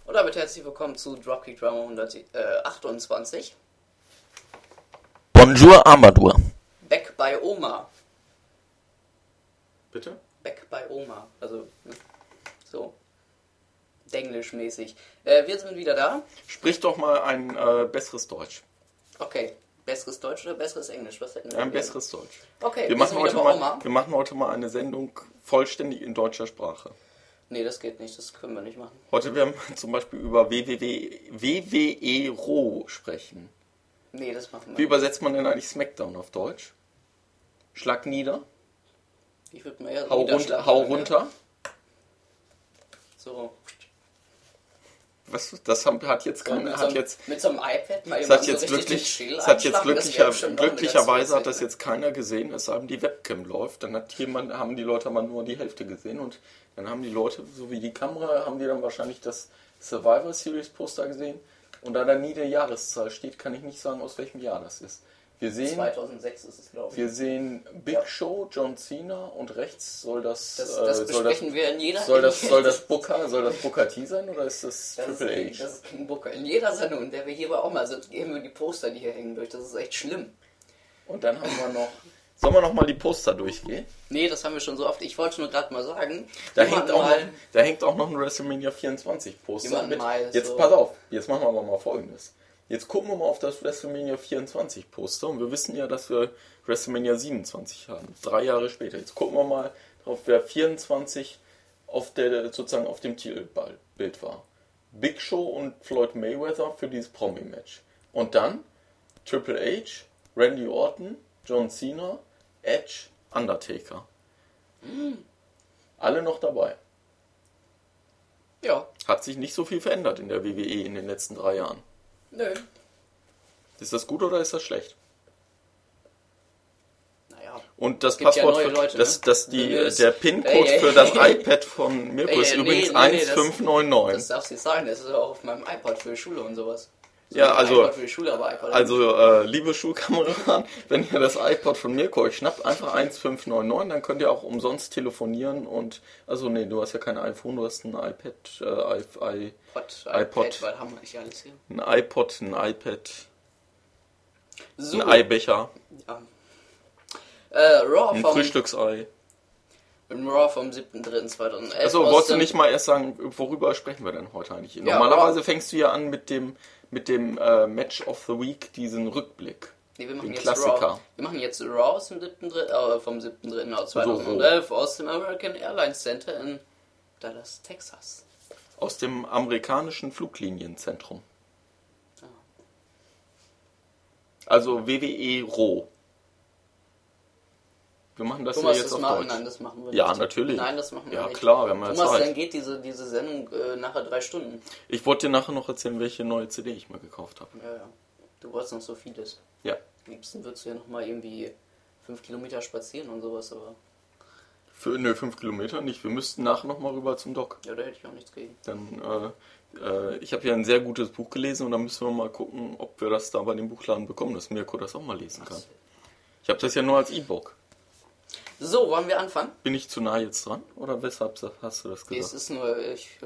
Und damit herzlich willkommen zu Dropkick Drama 128. Bonjour Armadur. Back bei Oma. Bitte? Back bei Oma. Also, so. Denglisch-mäßig. Wir sind wieder da. Sprich doch mal ein besseres Deutsch. Okay. Besseres Deutsch oder besseres Englisch? Was hätten wir Ein gerne? besseres Deutsch. Okay, wir machen Oma. heute mal eine Sendung vollständig in deutscher Sprache. Nee, das geht nicht. Das können wir nicht machen. Heute werden wir zum Beispiel über WWE Raw sprechen. Nee, das machen wir Wie nicht. übersetzt man denn eigentlich Smackdown auf Deutsch? Schlag nieder. Ich würde mal eher Hau Niederschlag runter. Hau sagen, runter. Ja? So. Was? Das hat jetzt keiner. Mit so einem iPad mal Das hat so jetzt richtig den wirklich, Schild das hat jetzt einschlagen, das wäre bestimmt noch eine glücklicherweise ganz hat das witzig, jetzt keiner gesehen, es sei denn die Webcam läuft, dann haben die Leute aber nur die Hälfte gesehen und dann haben die Leute, so wie die Kamera, haben die dann wahrscheinlich das Survivor Series Poster gesehen und da nie der Jahreszahl steht, kann ich nicht sagen, aus welchem Jahr das ist. Wir sehen 2006 ist es, glaube ich. Wir sehen Big Show, John Cena und rechts soll das besprechen wir in jeder soll das Booker T sein oder ist das Triple H? Das ist King Booker. In jeder Sendung, in der wir hier auch mal sind, gehen wir die Poster, die hier hängen, durch. Das ist echt schlimm. Und dann haben wir noch... Sollen wir noch mal die Poster durchgehen? Nee, das haben wir schon so oft. Ich wollte nur gerade mal sagen... Da hängt auch noch ein WrestleMania 24 Poster mit. Jetzt so. Pass auf, jetzt machen wir aber mal Folgendes. Jetzt gucken wir mal auf das WrestleMania 24 Poster und wir wissen ja, dass wir WrestleMania 27 haben. 3 Jahre später. Jetzt gucken wir mal drauf, wer 24 sozusagen auf dem Titelbild war. Big Show und Floyd Mayweather für dieses Promi-Match. Und dann Triple H, Randy Orton, John Cena, Edge, Undertaker. Alle noch dabei. Ja. Hat sich nicht so viel verändert in der WWE in den letzten 3 Jahren. Nö. Ist das gut oder ist das schlecht? Naja. Und das gibt ja Passwort, neue Leute, der PIN-Code für das iPad von Mirko ist übrigens 1599. Das darfst du nicht sagen, das ist auch auf meinem iPod für Schule und sowas. Ja, also, iPod für die Schule, aber iPod liebe Schulkameraden, wenn ihr das iPod von Mirko euch schnappt, einfach 1599, dann könnt ihr auch umsonst telefonieren und, also nee, du hast ja kein iPhone, du hast ein iPad, iPod, weil haben wir nicht alles hier. ein iPod, ein iPad, So. ein Eibecher, Ja. Raw ein vom Frühstücksei. Raw vom 7.3.2011. Also wolltest du nicht mal erst sagen, worüber sprechen wir denn heute eigentlich? Ja, Normalerweise fängst du ja an mit dem Match of the Week, diesen Rückblick. Nee, wir machen den jetzt Klassiker. Raw. Wir machen jetzt Raw vom 7.3.2011 aus dem American Airlines Center in Dallas, Texas. Aus dem amerikanischen Fluglinienzentrum. Ah. Also WWE Raw. Wir machen das Thomas, ja jetzt das auf Deutsch. Nein, das machen wir nicht. Ja, natürlich. Nein, das machen wir Ja, nicht. klar, wir haben ja Thomas, Zeit. dann geht diese Sendung nachher 3 Stunden. Ich wollte dir nachher noch erzählen, welche neue CD ich mir gekauft habe. Ja. Du wolltest noch so vieles. Ja. Am liebsten würdest du ja noch mal irgendwie 5 Kilometer spazieren und sowas, aber... 5 Kilometer nicht. Wir müssten nachher noch mal rüber zum Dock. Ja, da hätte ich auch nichts gegen. Dann, ich habe ja ein sehr gutes Buch gelesen und dann müssen wir mal gucken, ob wir das da bei dem Buchladen bekommen, dass Mirko das auch mal lesen kann. Ich habe das ja nur als E-Book. So, wollen wir anfangen? Bin ich zu nah jetzt dran? Oder weshalb hast du das gesagt? Nee, es ist nur...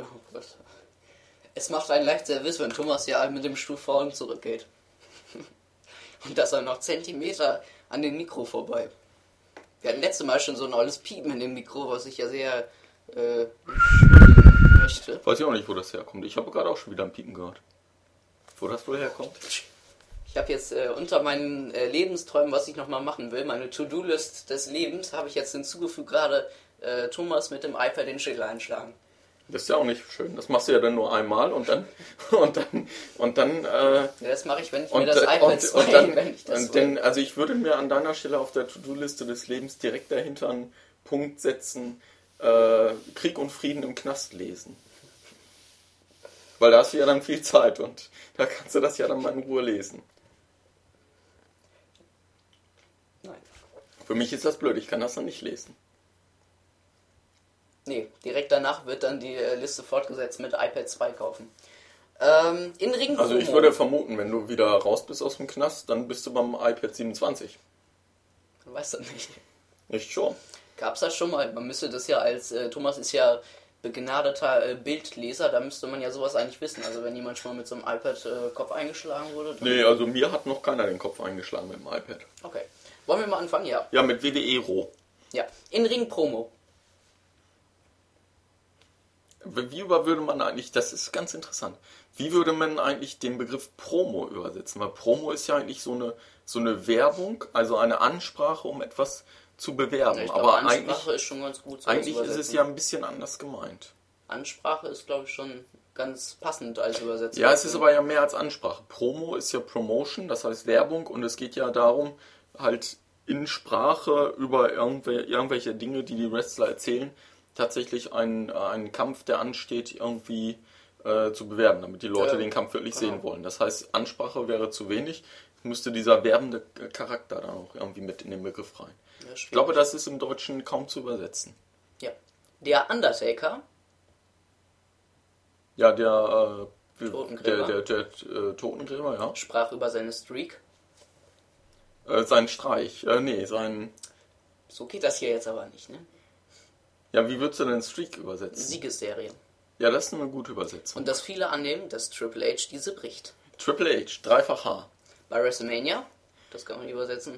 Es macht einen leicht nervös, wenn Thomas ja mit dem Stuhl vor und zurückgeht. Und dass er noch Zentimeter an dem Mikro vorbei. Wir hatten letztes Mal schon so ein olles Piepen in dem Mikro, was ich ja sehr möchte. Weiß ich auch nicht, wo das herkommt. Ich habe gerade auch schon wieder ein Piepen gehört. Wo das wohl herkommt? Ich habe jetzt unter meinen Lebensträumen, was ich nochmal machen will, meine To-Do-List des Lebens, habe ich jetzt hinzugefügt gerade Thomas mit dem iPad den Schädel einschlagen. Das ist ja auch nicht schön. Das machst du ja dann nur einmal und dann ja, das mache ich, wenn ich mir das iPad zweige, wenn ich das will. Also ich würde mir an deiner Stelle auf der To-Do-Liste des Lebens direkt dahinter einen Punkt setzen, Krieg und Frieden im Knast lesen. Weil da hast du ja dann viel Zeit und da kannst du das ja dann mal in Ruhe lesen. Nein. Für mich ist das blöd, ich kann das dann nicht lesen. Nee, direkt danach wird dann die Liste fortgesetzt mit iPad 2 kaufen. In Ring Also ich würde vermuten, wenn du wieder raus bist aus dem Knast, dann bist du beim iPad 27. Du weißt das nicht. Nicht schon. Gab's das schon mal? Man müsste das ja als, Thomas ist ja begnadeter Bildleser, da müsste man ja sowas eigentlich wissen. Also wenn jemand schon mal mit so einem iPad Kopf eingeschlagen wurde. Nee, also mir hat noch keiner den Kopf eingeschlagen mit dem iPad. Okay. Wollen wir mal anfangen? Ja. Ja, mit WWE Raw. Ja. In-Ring-Promo. Wie würde man eigentlich, das ist ganz interessant, wie würde man eigentlich den Begriff Promo übersetzen? Weil Promo ist ja eigentlich so eine Werbung, also eine Ansprache, um etwas zu bewerben. Ja, aber Ansprache ist schon ganz gut. Eigentlich ist es ja ein bisschen anders gemeint. Ansprache ist, glaube ich, schon ganz passend als Übersetzung. Ja, es ist aber ja mehr als Ansprache. Promo ist ja Promotion, das heißt Werbung, und es geht ja darum, halt in Sprache über irgendwelche Dinge, die Wrestler erzählen, tatsächlich einen Kampf, der ansteht, irgendwie zu bewerben, damit die Leute den Kampf wirklich sehen wollen. Das heißt, Ansprache wäre zu wenig, müsste dieser werbende Charakter dann auch irgendwie mit in den Begriff rein. Ja, ich glaube, das ist im Deutschen kaum zu übersetzen. Ja. Der Undertaker. Ja, der Totengräber, ja. Sprach über seine Streak. Sein Streich. So geht das hier jetzt aber nicht, ne? Ja, wie würdest du denn Streak übersetzen? Siegesserie. Ja, das ist eine gute Übersetzung. Und dass viele annehmen, dass Triple H diese bricht. Triple H, dreifach H. Bei WrestleMania, das kann man übersetzen.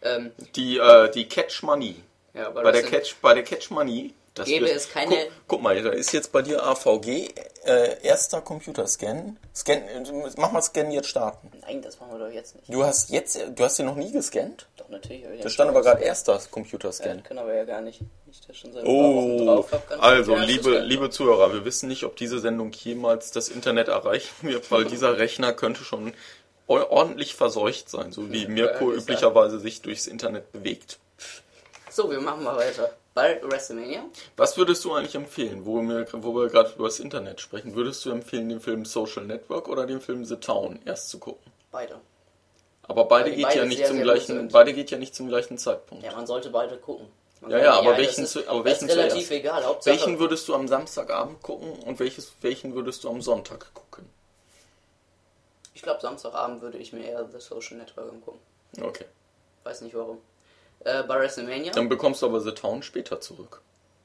Die Catch Money. Ja, bei der Catch Money. Gäbe es keine... Guck mal, da ist jetzt bei dir AVG, erster Computerscan. Mach mal Scan jetzt starten. Nein, das machen wir doch jetzt nicht. Du hast den noch nie gescannt? Doch, natürlich. Da stand aber gerade erster Computerscan. Ja, können aber ja gar nicht. Nicht, dass schon so drauf hab, also, liebe Zuhörer, wir wissen nicht, ob diese Sendung jemals das Internet erreichen wird, weil dieser Rechner könnte schon ordentlich verseucht sein, so wie Mirko üblicherweise sich durchs Internet bewegt. So, wir machen mal weiter. Bei WrestleMania. Was würdest du eigentlich empfehlen, wo wir gerade über das Internet sprechen? Würdest du empfehlen, den Film Social Network oder den Film The Town erst zu gucken? Beide. Aber beide geht ja nicht zum gleichen Zeitpunkt. Ja, man sollte beide gucken. Aber welchen relativ egal. Hauptsache, welchen würdest du am Samstagabend gucken und welchen würdest du am Sonntag gucken? Ich glaube, Samstagabend würde ich mir eher The Social Network angucken. Okay. Weiß nicht warum. Bei WrestleMania. Dann bekommst du aber The Town später zurück.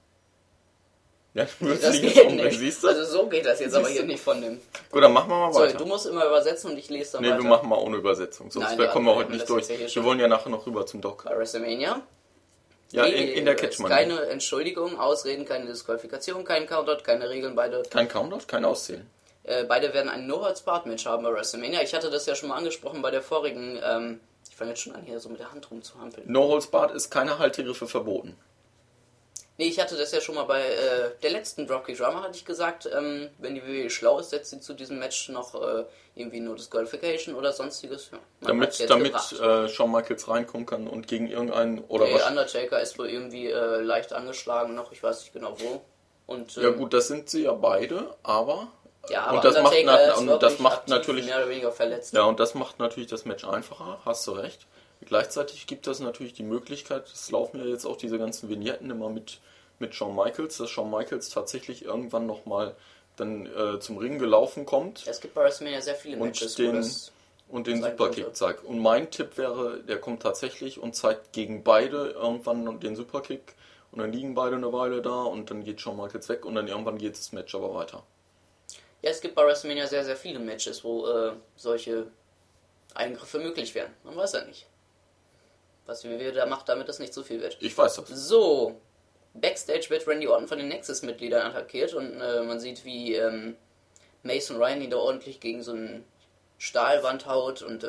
Ja, das geht nicht. Siehst du? Also so geht das jetzt aber hier nicht von dem... Gut, dann machen wir mal weiter. Du musst immer übersetzen und ich lese dann weiter. Nee, wir machen mal ohne Übersetzung, sonst kommen wir heute nicht durch. Wir wollen ja nachher noch rüber zum Doc. Bei WrestleMania. Ja, in der Catch Money. Keine Entschuldigung, Ausreden, keine Disqualifikation, kein Countout, keine Regeln, beide... Kein Countout, kein Auszählen. Beide werden ein No-Holds-Barred-Match haben bei WrestleMania. Ich hatte das ja schon mal angesprochen bei der vorigen... ich fange jetzt schon an, hier so mit der Hand rumzuhampeln. No-Holds-Barred ist keine Haltegriffe verboten. Nee, ich hatte das ja schon mal bei der letzten Dropkick Drama, hatte ich gesagt, wenn die WWE schlau ist, setzt sie zu diesem Match noch irgendwie No Disqualification oder sonstiges. Ja, damit Shawn Michaels reinkommen kann und gegen irgendeinen... Der Undertaker ist wohl irgendwie leicht angeschlagen noch, ich weiß nicht genau wo. Und, ja gut, das sind sie ja beide, aber... Ja, aber und das macht natürlich mehr oder weniger verletzt. Ja, und das macht natürlich das Match einfacher, hast du recht. Gleichzeitig gibt es natürlich die Möglichkeit, es laufen ja jetzt auch diese ganzen Vignetten immer mit Shawn Michaels, dass Shawn Michaels tatsächlich irgendwann nochmal dann zum Ring gelaufen kommt. Es gibt bei WrestleMania sehr viele Matches, und den Superkick zeigt. Und mein Tipp wäre, der kommt tatsächlich und zeigt gegen beide irgendwann den Superkick und dann liegen beide eine Weile da und dann geht Shawn Michaels weg und dann irgendwann geht das Match aber weiter. Ja, es gibt bei WrestleMania sehr, sehr viele Matches, wo solche Eingriffe möglich wären. Man weiß ja nicht, was die WWE da macht, damit das nicht so viel wird. Ich weiß das. So, Backstage wird Randy Orton von den Nexus-Mitgliedern attackiert und man sieht, wie Mason Ryan ihn da ordentlich gegen so eine Stahlwand haut und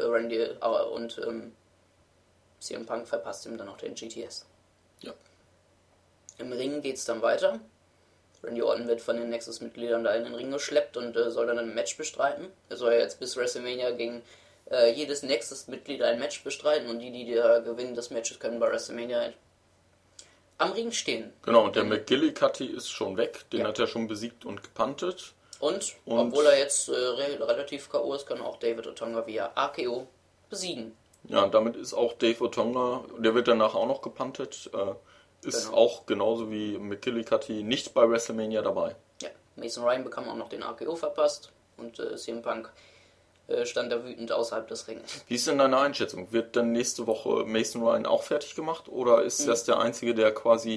CM Punk verpasst ihm dann auch den GTS. Ja. Im Ring geht's dann weiter. Randy Orton wird von den Nexus-Mitgliedern da in den Ring geschleppt und soll dann ein Match bestreiten. Er soll ja jetzt bis WrestleMania gegen jedes Nexus-Mitglied ein Match bestreiten und die da gewinnen des Matches können bei WrestleMania am Ring stehen. Genau, und der McGillicuddy ist schon weg, den hat er schon besiegt und gepuntet. Und obwohl er jetzt relativ K.O. ist, kann auch David Otunga via RKO besiegen. Ja, und damit ist auch Dave Otunga, der wird danach auch noch gepuntet, ist auch genauso wie McGillicuddy nicht bei WrestleMania dabei. Ja, Mason Ryan bekam auch noch den RKO verpasst und CM Punk stand da wütend außerhalb des Ringes. Wie ist denn deine Einschätzung? Wird dann nächste Woche Mason Ryan auch fertig gemacht oder ist das der Einzige, der quasi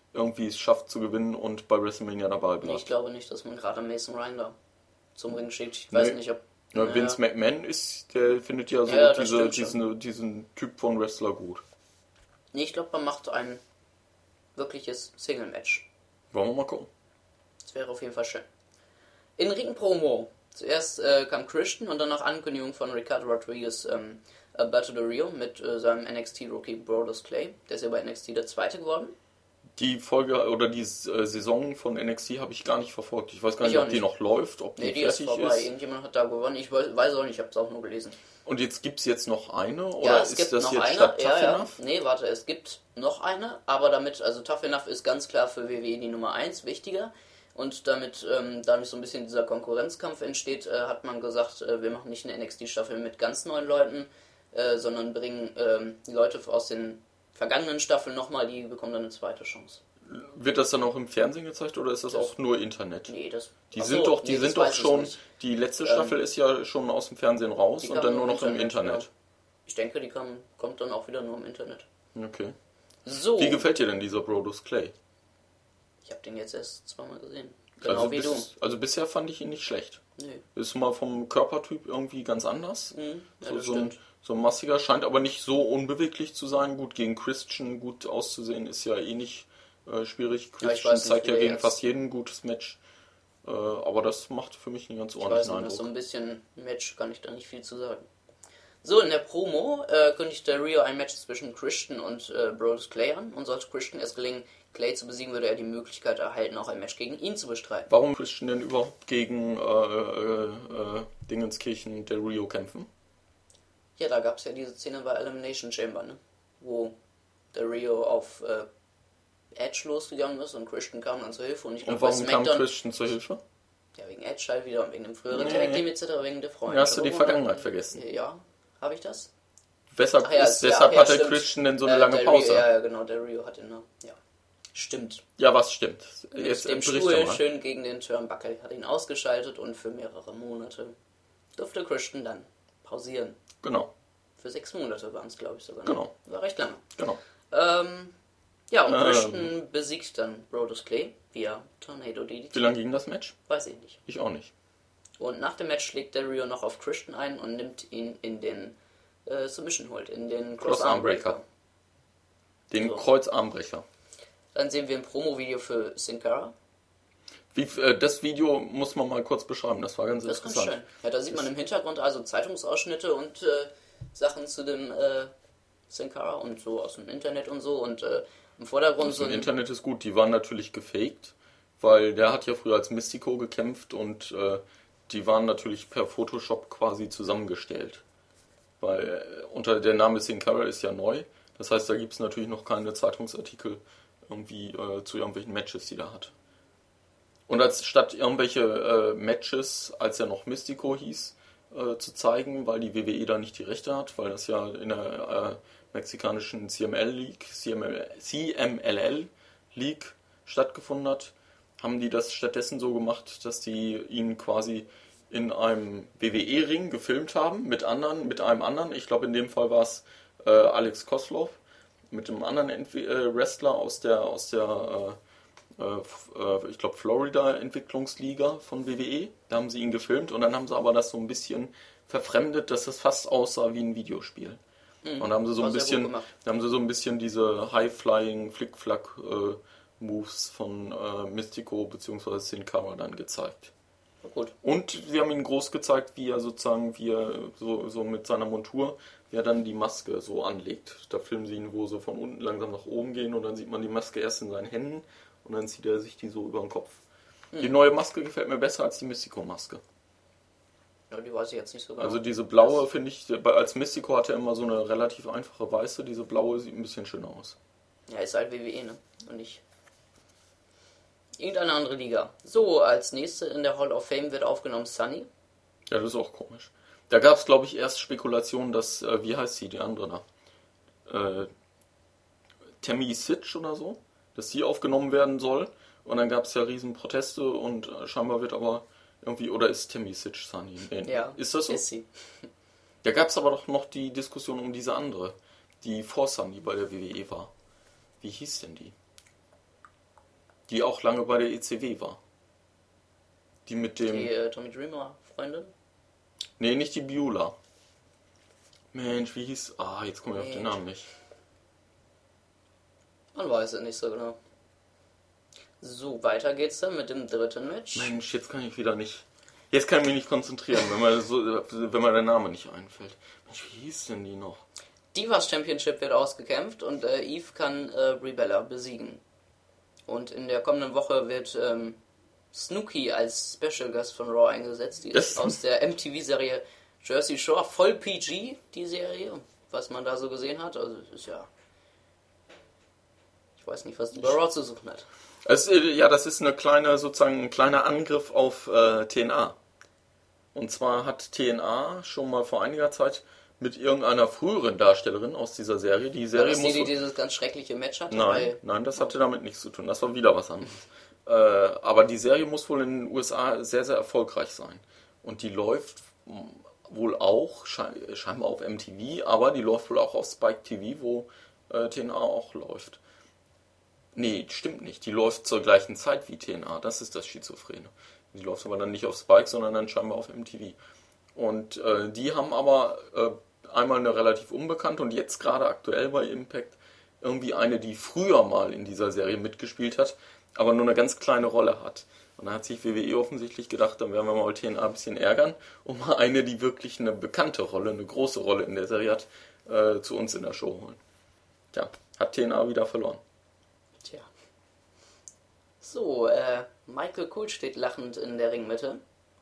irgendwie es schafft zu gewinnen und bei WrestleMania dabei bleibt. Ich glaube nicht, dass man gerade Mason Ryan da zum Ring schickt. Ich weiß nicht, ob... Ja, Vince McMahon der findet ja so diesen Typ von Wrestler gut. Nee, ich glaube, man macht ein wirkliches Single-Match. Wollen wir mal gucken. Das wäre auf jeden Fall schön. In Ring-Promo. Zuerst kam Christian und dann nach Ankündigung von Ricardo Rodriguez Alberto Del Rio mit seinem NXT-Rookie Brodus Clay. Der ist ja bei NXT der Zweite geworden. Die Folge oder die Saison von NXT habe ich gar nicht verfolgt. Ich weiß gar nicht, ob die noch läuft, ob die fertig ist. Vorbei. Irgendjemand hat da gewonnen. Ich weiß auch nicht, ich habe es auch nur gelesen. Und jetzt gibt es jetzt noch eine? Oder ja, es gibt noch eine. Statt Tough Enough? Nee, warte, es gibt noch eine, aber damit, also Tough Enough ist ganz klar für WWE die Nummer 1 wichtiger. Und damit so ein bisschen dieser Konkurrenzkampf entsteht, hat man gesagt, wir machen nicht eine NXT-Staffel mit ganz neuen Leuten, sondern bringen die Leute aus den vergangenen Staffeln nochmal, die bekommen dann eine zweite Chance. Wird das dann auch im Fernsehen gezeigt oder ist das auch nur Internet? Nee, die sind doch schon, die letzte Staffel ist ja schon aus dem Fernsehen raus und dann nur noch im Internet. Ja. Ich denke, die kommt dann auch wieder nur im Internet. Okay. So. Wie gefällt dir denn dieser Brodus Clay? Ich habe den jetzt erst zweimal gesehen. Genau wie du. Also bisher fand ich ihn nicht schlecht. Nee. Ist mal vom Körpertyp irgendwie ganz anders. Ja, so ein massiger, scheint aber nicht so unbeweglich zu sein. Gut, gegen Christian gut auszusehen ist ja eh nicht schwierig. Christian zeigt ja gegen fast jeden ein gutes Match. Aber das macht für mich einen ganz ordentlichen Eindruck. So ein bisschen Match kann ich da nicht viel zu sagen. So, in der Promo kündigte Rio ein Match zwischen Christian und Brodus Clay an. Und sollte Christian es gelingen, Clay zu besiegen, würde er die Möglichkeit erhalten, auch ein Match gegen ihn zu bestreiten. Warum Christian denn überhaupt gegen Dingenskirchen Del Rio kämpfen? Ja, da gab es ja diese Szene bei Elimination Chamber, ne? Wo Del Rio auf Edge losgegangen ist und Christian kam dann zur Hilfe. Und warum kam Christian zur Hilfe? Ja, wegen Edge halt wieder und wegen dem früheren Tag Team etc., wegen der Freunde. Ja, hast du die Vergangenheit vergessen? Ja, habe ich das? Deshalb hat der Christian denn so eine lange Pause. Ja, genau, der Rio hat ihn, ja. Stimmt. Ja, was stimmt? Jetzt mit dem Stuhl schön gegen den Turnbuckle, hat ihn ausgeschaltet und für mehrere Monate durfte Christian dann pausieren. Genau. Für 6 Monate waren es, glaube ich, sogar. Genau. War recht lange. Genau. Ja, und Christian besiegt dann Brodus Clay via Tornado DDT. Wie lange ging das Match? Weiß ich nicht. Ich auch nicht. Und nach dem Match schlägt der Rio noch auf Christian ein und nimmt ihn in den Submission Hold, in den Cross-Armbreaker. Den Kreuzarmbrecher. Dann sehen wir ein Promo-Video für Sin Cara. Das Video muss man mal kurz beschreiben, das war ganz interessant. Das ist ganz schön. Ja, da sieht man im Hintergrund also Zeitungsausschnitte und Sachen zu dem Sin Cara und so aus dem Internet und so. Und im Vordergrund so. Im Internet ist gut, die waren natürlich gefaked, weil der hat ja früher als Mystico gekämpft und die waren natürlich per Photoshop quasi zusammengestellt. Weil der Name Sin Cara ist ja neu, das heißt, da gibt es natürlich noch keine Zeitungsartikel irgendwie zu irgendwelchen Matches, die er hat. Und statt irgendwelche Matches, als er noch Mystico hieß, zu zeigen, weil die WWE da nicht die Rechte hat, weil das ja in der mexikanischen CMLL League stattgefunden hat, haben die das stattdessen so gemacht, dass die ihn quasi in einem WWE-Ring gefilmt haben, mit einem anderen, ich glaube in dem Fall war es Alex Koslov, mit einem anderen Wrestler aus der ich glaube Florida-Entwicklungsliga von WWE. Da haben sie ihn gefilmt und dann haben sie aber das so ein bisschen verfremdet, dass das fast aussah wie ein Videospiel. Und dann haben sie so ein bisschen diese High-Flying, Flick-Flack-Moves von Mystico bzw. Sin Cara dann gezeigt. Gut. Und sie haben ihn groß gezeigt, wie er so mit seiner Montur, wie er dann die Maske so anlegt. Da filmen sie ihn, wo so von unten langsam nach oben gehen und dann sieht man die Maske erst in seinen Händen und dann zieht er sich die so über den Kopf. Die neue Maske gefällt mir besser als die Mystico-Maske. Ja, die weiß ich jetzt nicht so genau. Also diese blaue, finde ich, als Mystico hat er immer so eine relativ einfache weiße, diese blaue sieht ein bisschen schöner aus. Ja, ist halt WWE, ne? Und nicht irgendeine andere Liga. So, als nächste in der Hall of Fame wird aufgenommen Sunny. Ja, das ist auch komisch. Da gab es, glaube ich, erst Spekulationen, dass, wie heißt sie, die andere da? Tammy Sitch oder so, dass sie aufgenommen werden soll. Und dann gab es ja riesen Proteste und scheinbar wird aber irgendwie, oder ist Tammy Sitch Sunny? Nee. Ja, ist das so? Ist sie. Da gab es aber doch noch die Diskussion um diese andere, die vor Sunny bei der WWE war. Wie hieß denn die? Die auch lange bei der ECW war. Die mit dem... Die Tommy Dreamer Freundin? Nee, nicht die Beulah. Mensch, wie hieß... jetzt komme ich auf den Namen nicht. Man weiß es nicht so genau. So, weiter geht's dann mit dem dritten Match. Mensch, jetzt kann ich wieder nicht... Jetzt kann ich mich nicht konzentrieren, wenn mir der Name nicht einfällt. Mensch, wie hieß denn die noch? Divas Championship wird ausgekämpft und Eve kann Brie Bella besiegen. Und in der kommenden Woche wird Snooki als Special Guest von Raw eingesetzt. Die ist aus der MTV-Serie Jersey Shore, voll PG, die Serie, was man da so gesehen hat. Also ist ja... Ich weiß nicht, was die bei Raw zu suchen hat. Das ist ein kleiner Angriff auf TNA. Und zwar hat TNA schon mal vor einiger Zeit mit irgendeiner früheren Darstellerin aus dieser Serie. Die Serie die dieses ganz schreckliche Match hatte? Nein, das hatte damit nichts zu tun. Das war wieder was anderes. Aber die Serie muss wohl in den USA sehr, sehr erfolgreich sein. Und die läuft wohl auch scheinbar auf MTV, aber die läuft wohl auch auf Spike TV, wo TNA auch läuft. Nee, stimmt nicht. Die läuft zur gleichen Zeit wie TNA. Das ist das Schizophrene. Die läuft aber dann nicht auf Spike, sondern dann scheinbar auf MTV. Und die haben aber einmal eine relativ unbekannte und jetzt gerade aktuell bei Impact irgendwie eine, die früher mal in dieser Serie mitgespielt hat, aber nur eine ganz kleine Rolle hat. Und da hat sich WWE offensichtlich gedacht, dann werden wir mal TNA ein bisschen ärgern und mal eine, die wirklich eine bekannte Rolle, eine große Rolle in der Serie hat, zu uns in der Show holen. Tja, hat TNA wieder verloren. Tja. So, Michael Cole steht lachend in der Ringmitte.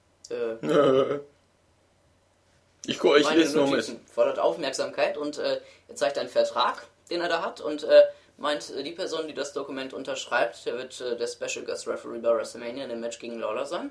Ich lese nur mit. Fordert Aufmerksamkeit und er zeigt einen Vertrag, den er da hat und meint, die Person, die das Dokument unterschreibt, der wird der Special Guest Referee bei WrestleMania in dem Match gegen Lawler sein.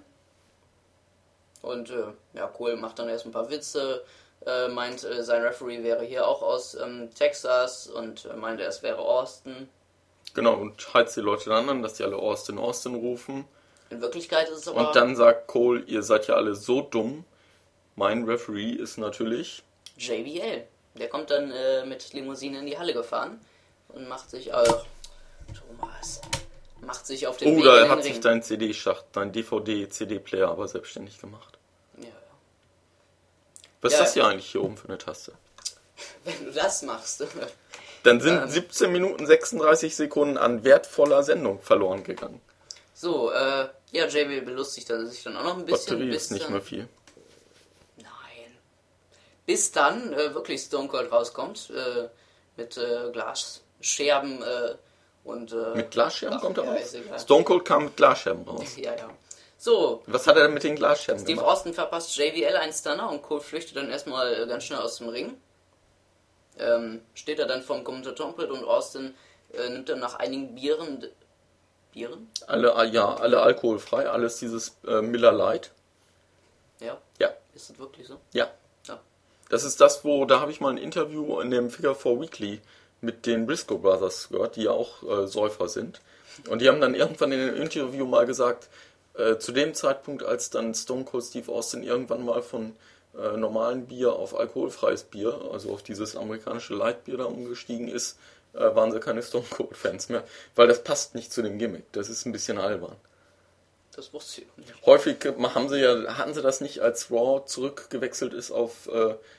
Und Cole macht dann erst ein paar Witze, meint, sein Referee wäre hier auch aus Texas und meinte, es wäre Austin. Genau, und heizt die Leute dann an, dass die alle Austin rufen. In Wirklichkeit ist es aber... Und dann sagt Cole, ihr seid ja alle so dumm. Mein Referee ist natürlich... JBL. Der kommt dann mit Limousine in die Halle gefahren und macht sich auf den Weg in den da hat Ring. sich dein CD-Schacht, dein DVD-CD-Player aber selbstständig gemacht. Ja. Was ist das hier eigentlich hier oben für eine Taste? Wenn du das machst... Dann sind 17 Minuten 36 Sekunden an wertvoller Sendung verloren gegangen. So, JBL belustigt sich dann auch noch ein bisschen. Batterie ist nicht mehr viel. Nein. Bis dann wirklich Stone Cold rauskommt, mit Glasscherben und... mit Glasscherben kommt er raus? Stone Cold kam mit Glasscherben raus. Ja. So. Was hat er denn mit den Glasscherben Steve gemacht? Austin verpasst JBL einen Stunner und Cole flüchtet dann erstmal ganz schnell aus dem Ring. Steht er dann vorm Kommentatorenpult und Austin nimmt dann nach einigen Bieren? Alle alkoholfrei, alles dieses Miller Lite. Ja? Ja. Ist das wirklich so? Ja. Das ist das, da habe ich mal ein Interview in dem Figure 4 Weekly mit den Briscoe Brothers gehört, die ja auch Säufer sind. Und die haben dann irgendwann in dem Interview mal gesagt, zu dem Zeitpunkt, als dann Stone Cold Steve Austin irgendwann mal von normalen Bier auf alkoholfreies Bier, also auf dieses amerikanische Lightbier da umgestiegen ist, waren sie keine Stone Cold Fans mehr, weil das passt nicht zu dem Gimmick. Das ist ein bisschen albern. Das wusste ich nicht. Häufig hatten sie das nicht, als Raw zurückgewechselt ist auf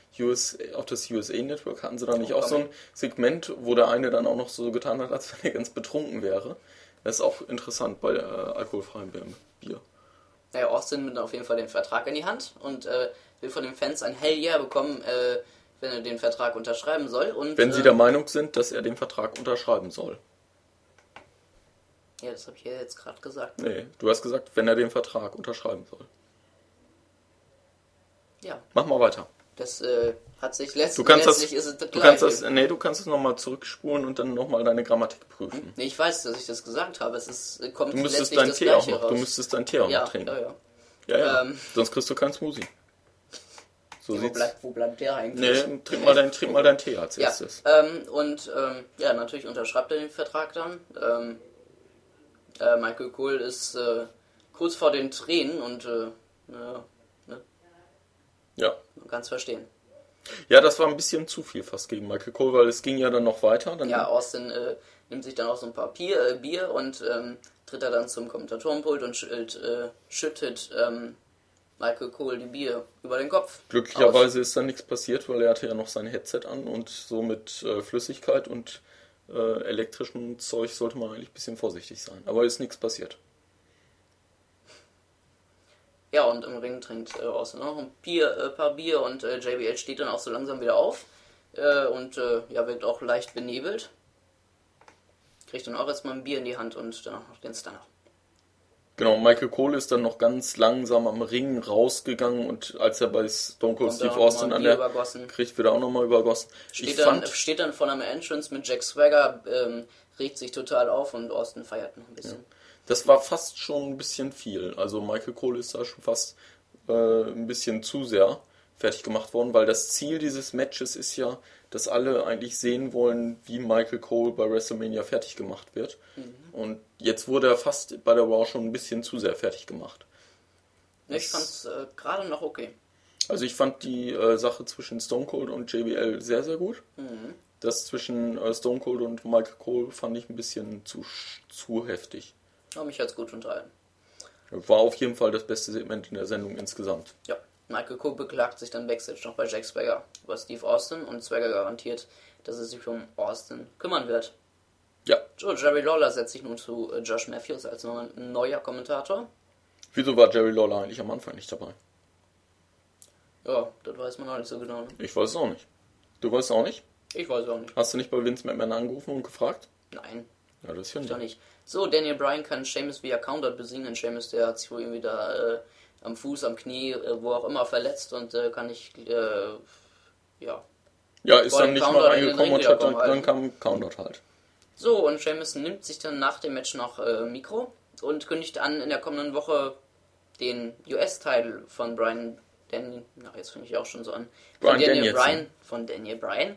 das USA Network, hatten sie da nicht auch so ein Segment, wo der eine dann auch noch so getan hat, als wenn er ganz betrunken wäre. Das ist auch interessant bei alkoholfreiem Bier. Naja, Austin nimmt auf jeden Fall den Vertrag in die Hand und will von den Fans ein Hell yeah bekommen, wenn er den Vertrag unterschreiben soll. Und, wenn sie der Meinung sind, dass er den Vertrag unterschreiben soll. Ja, das habe ich ja jetzt gerade gesagt. Nee, du hast gesagt, wenn er den Vertrag unterschreiben soll. Ja. Mach mal weiter. Das hat sich letztlich ist es das Gleiche. Du kannst es nochmal zurückspulen und dann nochmal deine Grammatik prüfen. Nee, ich weiß, dass ich das gesagt habe. Kommt du müsstest letztlich das Gleiche raus. Du müsstest deinen Tee auch noch trinken. Ja. Sonst kriegst du keinen Smoothie. So wo bleibt der eigentlich? Nee, trink mal deinen Tee als erstes. Natürlich unterschreibt er den Vertrag dann. Michael Cole ist kurz vor den Tränen und Ja. Man kann es verstehen. Ja, das war ein bisschen zu viel fast gegen Michael Cole, weil es ging ja dann noch weiter. Austin nimmt sich dann auch so ein paar Bier und tritt er dann zum Kommentatorenpult und schüttet Michael Cole die Bier über den Kopf. Glücklicherweise ist da nichts passiert, weil er hatte ja noch sein Headset an und so mit Flüssigkeit und elektrischem Zeug sollte man eigentlich ein bisschen vorsichtig sein. Aber ist nichts passiert. Ja, und im Ring trinkt Austin noch ein paar Bier und JBL steht dann auch so langsam wieder auf und wird auch leicht benebelt. Kriegt dann auch erstmal ein Bier in die Hand und dann auch noch den Stunner. Genau, Michael Cole ist dann noch ganz langsam am Ring rausgegangen und als er bei Stone Cold Steve Austin an der kriegt, wird er auch nochmal übergossen. Steht dann vor einem Entrance mit Jack Swagger, regt sich total auf und Austin feiert noch ein bisschen. Ja. Das war fast schon ein bisschen viel. Also Michael Cole ist da schon fast ein bisschen zu sehr fertig gemacht worden, weil das Ziel dieses Matches ist ja, dass alle eigentlich sehen wollen, wie Michael Cole bei WrestleMania fertig gemacht wird. Mhm. Und jetzt wurde er fast bei der Raw schon ein bisschen zu sehr fertig gemacht. Ich fand's gerade noch okay. Also ich fand die Sache zwischen Stone Cold und JBL sehr, sehr gut. Mhm. Das zwischen Stone Cold und Michael Cole fand ich ein bisschen zu heftig. Aber mich hat's gut unterhalten. War auf jeden Fall das beste Segment in der Sendung insgesamt. Ja. Michael Cole beklagt sich dann backstage noch bei Jack Swagger über Steve Austin und Swagger garantiert, dass er sich um Austin kümmern wird. Ja. So, Jerry Lawler setzt sich nun zu Josh Matthews als neuer Kommentator. Wieso war Jerry Lawler eigentlich am Anfang nicht dabei? Ja, das weiß man auch nicht so genau. Ne? Ich weiß es auch nicht. Du weißt es auch nicht? Ich weiß es auch nicht. Hast du nicht bei Vince McMahon angerufen und gefragt? Nein. Ja, das ist ja doch nicht. So, Daniel Bryan kann Sheamus via Counter besiegen. Und Sheamus, der hat sich wohl irgendwie da am Fuß, am Knie, wo auch immer verletzt und kann nicht, Ja, ist dann nicht mal reingekommen und dann kam Counter halt. So, und Sheamus nimmt sich dann nach dem Match noch Mikro und kündigt an, in der kommenden Woche den US-Title von Bryan Danielson, jetzt finde ich auch schon so an, von Daniel Bryan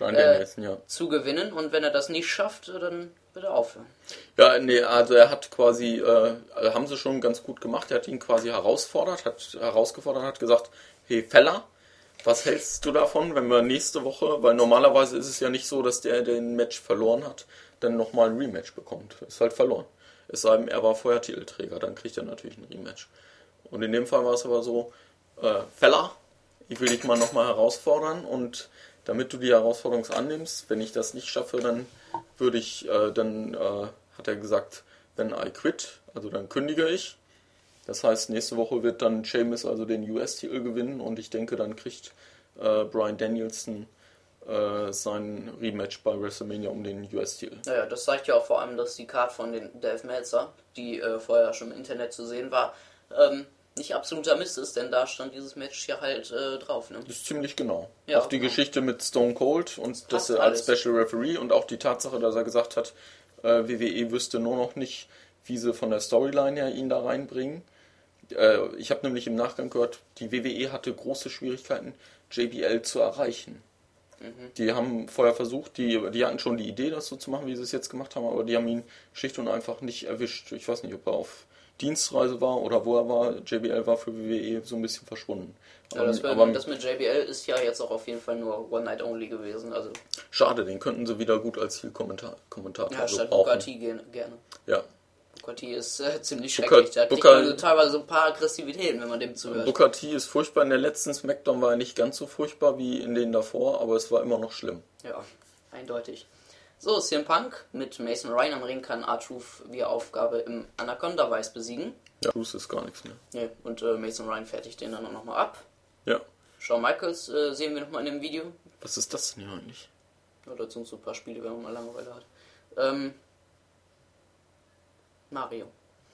zu gewinnen, und wenn er das nicht schafft, dann wird er aufhören. Ja, nee, also er hat quasi, haben sie schon ganz gut gemacht, er hat ihn quasi herausgefordert, hat gesagt, hey Feller, was hältst du davon, wenn wir nächste Woche, weil normalerweise ist es ja nicht so, dass der den Match verloren hat, dann nochmal ein Rematch bekommt. Ist halt verloren. Es sei denn, er war vorher Titelträger, dann kriegt er natürlich ein Rematch. Und in dem Fall war es aber so, Feller, ich will dich mal nochmal herausfordern, und damit du die Herausforderung annimmst, wenn ich das nicht schaffe, dann würde ich, hat er gesagt, then I quit, also dann kündige ich. Das heißt, nächste Woche wird dann Sheamus also den US-Titel gewinnen, und ich denke, dann kriegt Bryan Danielson sein Rematch bei WrestleMania um den US-Titel. Naja, das zeigt ja auch vor allem, dass die Card von den Dave Meltzer, die vorher schon im Internet zu sehen war, nicht absoluter Mist ist, denn da stand dieses Match ja halt drauf. Ne? Das ist ziemlich genau. Ja, auch die Geschichte mit Stone Cold und dass er als Special Referee, und auch die Tatsache, dass er gesagt hat, WWE wüsste nur noch nicht, wie sie von der Storyline her ihn da reinbringen. Ich habe nämlich im Nachgang gehört, die WWE hatte große Schwierigkeiten, JBL zu erreichen. Mhm. Die haben vorher versucht, die hatten schon die Idee, das so zu machen, wie sie es jetzt gemacht haben, aber die haben ihn schlicht und einfach nicht erwischt. Ich weiß nicht, ob er auf Dienstreise war oder wo er war. JBL war für WWE so ein bisschen verschwunden. Ja, das mit JBL ist ja jetzt auch auf jeden Fall nur One Night Only gewesen. Also schade, den könnten sie wieder gut als Kommentator ja, statt Booker T gerne. Ja. Booker T ist ziemlich schrecklich. Da kriegt man teilweise so ein paar Aggressivitäten, wenn man dem zuhört. Booker T ist furchtbar. In der letzten Smackdown war er nicht ganz so furchtbar wie in denen davor, aber es war immer noch schlimm. Ja, eindeutig. So, CM Punk mit Mason Ryan am Ring kann R-Truth via Aufgabe im Anaconda-Weiß besiegen. Ja, Truth ist gar nichts mehr. Ja, und Mason Ryan fertigt den dann auch nochmal ab. Ja. Shawn Michaels sehen wir nochmal in dem Video. Was ist das denn hier eigentlich? Ja, dazu sind so ein paar Spiele, wenn man mal Langeweile hat. Mario.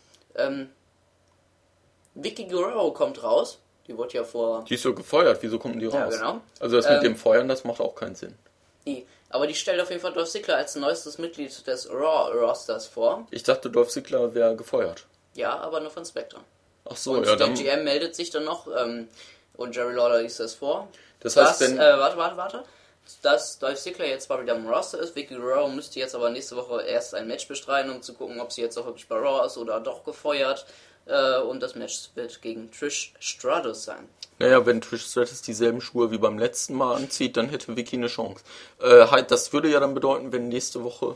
Vicky Guerrero kommt raus. Die wurde ja vor... Die ist so gefeuert. Wieso kommen die raus? Ja, genau. Also das mit dem Feuern, das macht auch keinen Sinn. Nee. Aber die stellt auf jeden Fall Dolph Ziggler als neuestes Mitglied des Raw-Rosters vor. Ich dachte, Dolph Ziggler wäre gefeuert. Ja, aber nur von Spectre. Ach so, und ja, der GM meldet sich dann noch und Jerry Lawler liest das vor. Das heißt, warte. Dass Dolph Ziggler jetzt zwar wieder im Roster ist, Vicky Guerrero müsste jetzt aber nächste Woche erst ein Match bestreiten, um zu gucken, ob sie jetzt auch wirklich bei Raw ist oder doch gefeuert. Und das Match wird gegen Trish Stratus sein. Naja, wenn Trish Stratus dieselben Schuhe wie beim letzten Mal anzieht, dann hätte Vicky eine Chance. Das würde ja dann bedeuten, wenn nächste Woche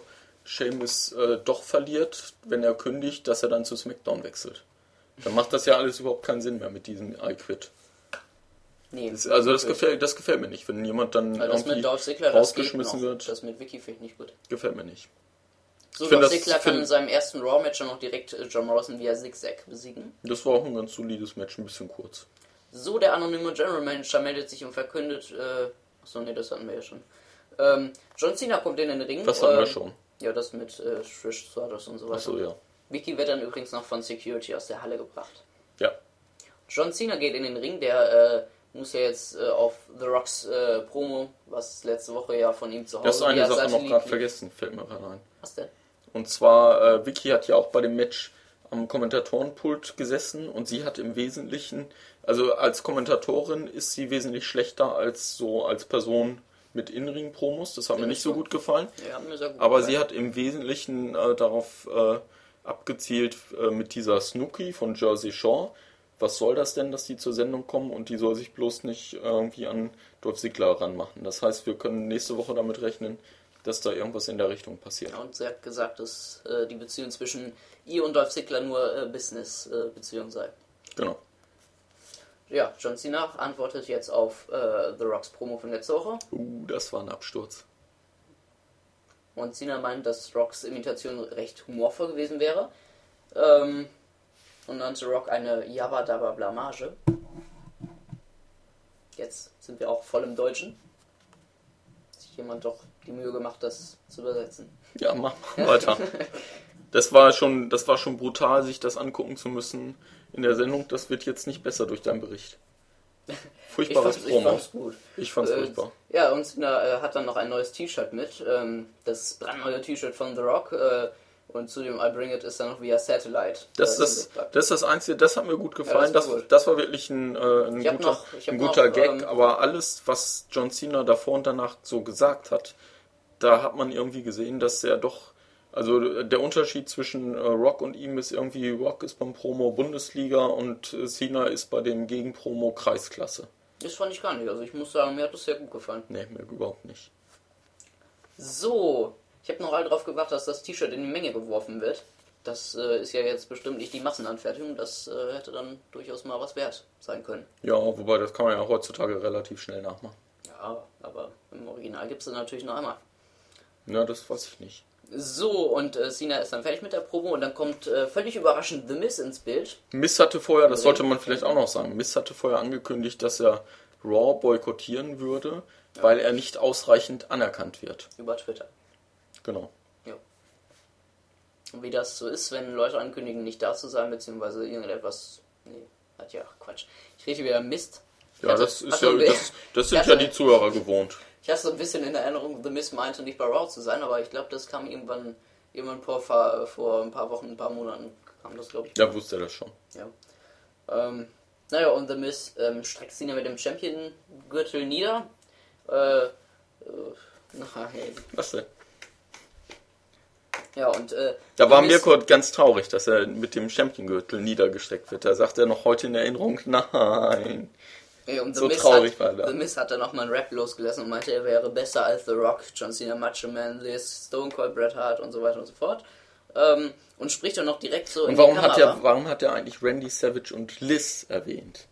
Sheamus doch verliert, wenn er kündigt, dass er dann zu SmackDown wechselt. Dann macht das ja alles überhaupt keinen Sinn mehr mit diesem I Quit. Nee, das gefällt mir nicht, wenn jemand dann irgendwie rausgeschmissen wird. Das mit Vicky finde ich nicht gut. Gefällt mir nicht. So, Dolph Ziggler kann in seinem ersten Raw-Match dann noch direkt John Morrison via Zigzag besiegen. Das war auch ein ganz solides Match, ein bisschen kurz. So, der anonyme General Manager meldet sich und verkündet, achso, nee, das hatten wir ja schon. John Cena kommt in den Ring. Das hatten wir schon. Ja, das mit Trish Stratus und so weiter. Achso, ja. Vicky wird dann übrigens noch von Security aus der Halle gebracht. Ja. John Cena geht in den Ring, der muss ja jetzt auf The Rocks Promo, was letzte Woche ja von ihm zu Hause... Das ist eine Sache noch gerade vergessen, fällt mir gerade ein. Was denn? Und zwar, Vicky hat ja auch bei dem Match am Kommentatorenpult gesessen und sie hat im Wesentlichen, also als Kommentatorin ist sie wesentlich schlechter als so als Person mit In-Ring-Promos. Das hat mir nicht so gut gefallen. Ja, hat mir sehr gut aber gefallen. Sie hat im Wesentlichen darauf abgezielt mit dieser Snooki von Jersey Shore. Was soll das denn, dass die zur Sendung kommen und die soll sich bloß nicht irgendwie an Dolph Ziggler ranmachen. Das heißt, wir können nächste Woche damit rechnen, dass da irgendwas in der Richtung passiert. Ja, und sie hat gesagt, dass die Beziehung zwischen ihr und Dolph Ziggler nur Business-Beziehung sei. Genau. Ja, John Cena antwortet jetzt auf The Rocks Promo von letzter Woche. Das war ein Absturz. Und Cena meint, dass Rocks Imitation recht humorvoll gewesen wäre. Und nannte Rock eine Jabba-Dabba-Blamage. Jetzt sind wir auch voll im Deutschen. Hat sich jemand doch die Mühe gemacht, das zu übersetzen. Ja, mach weiter. Das war schon brutal, sich das angucken zu müssen in der Sendung. Das wird jetzt nicht besser durch deinen Bericht. Furchtbares Promo. Ich fand's gut. Ich fand's furchtbar. Ja, und Cena hat dann noch ein neues T-Shirt mit. Das brandneue T-Shirt von The Rock. Und zu dem I Bring It ist dann noch via Satellite. Das ist das Einzige, das hat mir gut gefallen. Ja, das war wirklich ein guter Gag. Aber alles, was John Cena davor und danach so gesagt hat, da hat man irgendwie gesehen, dass er doch... Also der Unterschied zwischen Rock und ihm ist irgendwie, Rock ist beim Promo Bundesliga und Cena ist bei dem Gegenpromo Kreisklasse. Das fand ich gar nicht. Also ich muss sagen, mir hat das sehr gut gefallen. Nee, mir überhaupt nicht. So... Ich habe noch alle drauf gewartet, dass das T-Shirt in die Menge geworfen wird. Das ist ja jetzt bestimmt nicht die Massenanfertigung. Das hätte dann durchaus mal was wert sein können. Ja, wobei das kann man ja heutzutage relativ schnell nachmachen. Ja, aber im Original gibt es natürlich noch einmal. Ja, das weiß ich nicht. So, und Cena ist dann fertig mit der Promo und dann kommt völlig überraschend The Miz ins Bild. Miz hatte vorher, das sollte man vielleicht auch noch sagen, Miz hatte vorher angekündigt, dass er Raw boykottieren würde, weil er nicht ausreichend anerkannt wird. Über Twitter. Genau. Ja. Und wie das so ist, wenn Leute ankündigen, nicht da zu sein, beziehungsweise irgendetwas... Nee, hat ja Quatsch. Ich rede wieder Mist. Ja, das sind ja die Zuhörer gewohnt. Ich hatte so ein bisschen in Erinnerung, The Miz meinte nicht bei Raw zu sein, aber ich glaube, das kam irgendwann vor ein paar Wochen, ein paar Monaten kam das, glaube ich. Ja, wusste er das schon. Ja. Naja, und The Miz streckt Cena mit dem Champion-Gürtel nieder. Was denn? Ja, und da war Mirko ganz traurig, dass er mit dem Champion-Gürtel niedergestreckt wird. Da sagt er noch heute in Erinnerung, nein. Ja, und so traurig war er. The Miz hat dann noch mal einen Rap losgelassen und meinte, er wäre besser als The Rock, John Cena, Macho Man, Liz, Stone Cold, Bret Hart und so weiter und so fort. Und spricht dann noch direkt so in die Kamera. Warum hat er eigentlich Randy Savage und Liz erwähnt?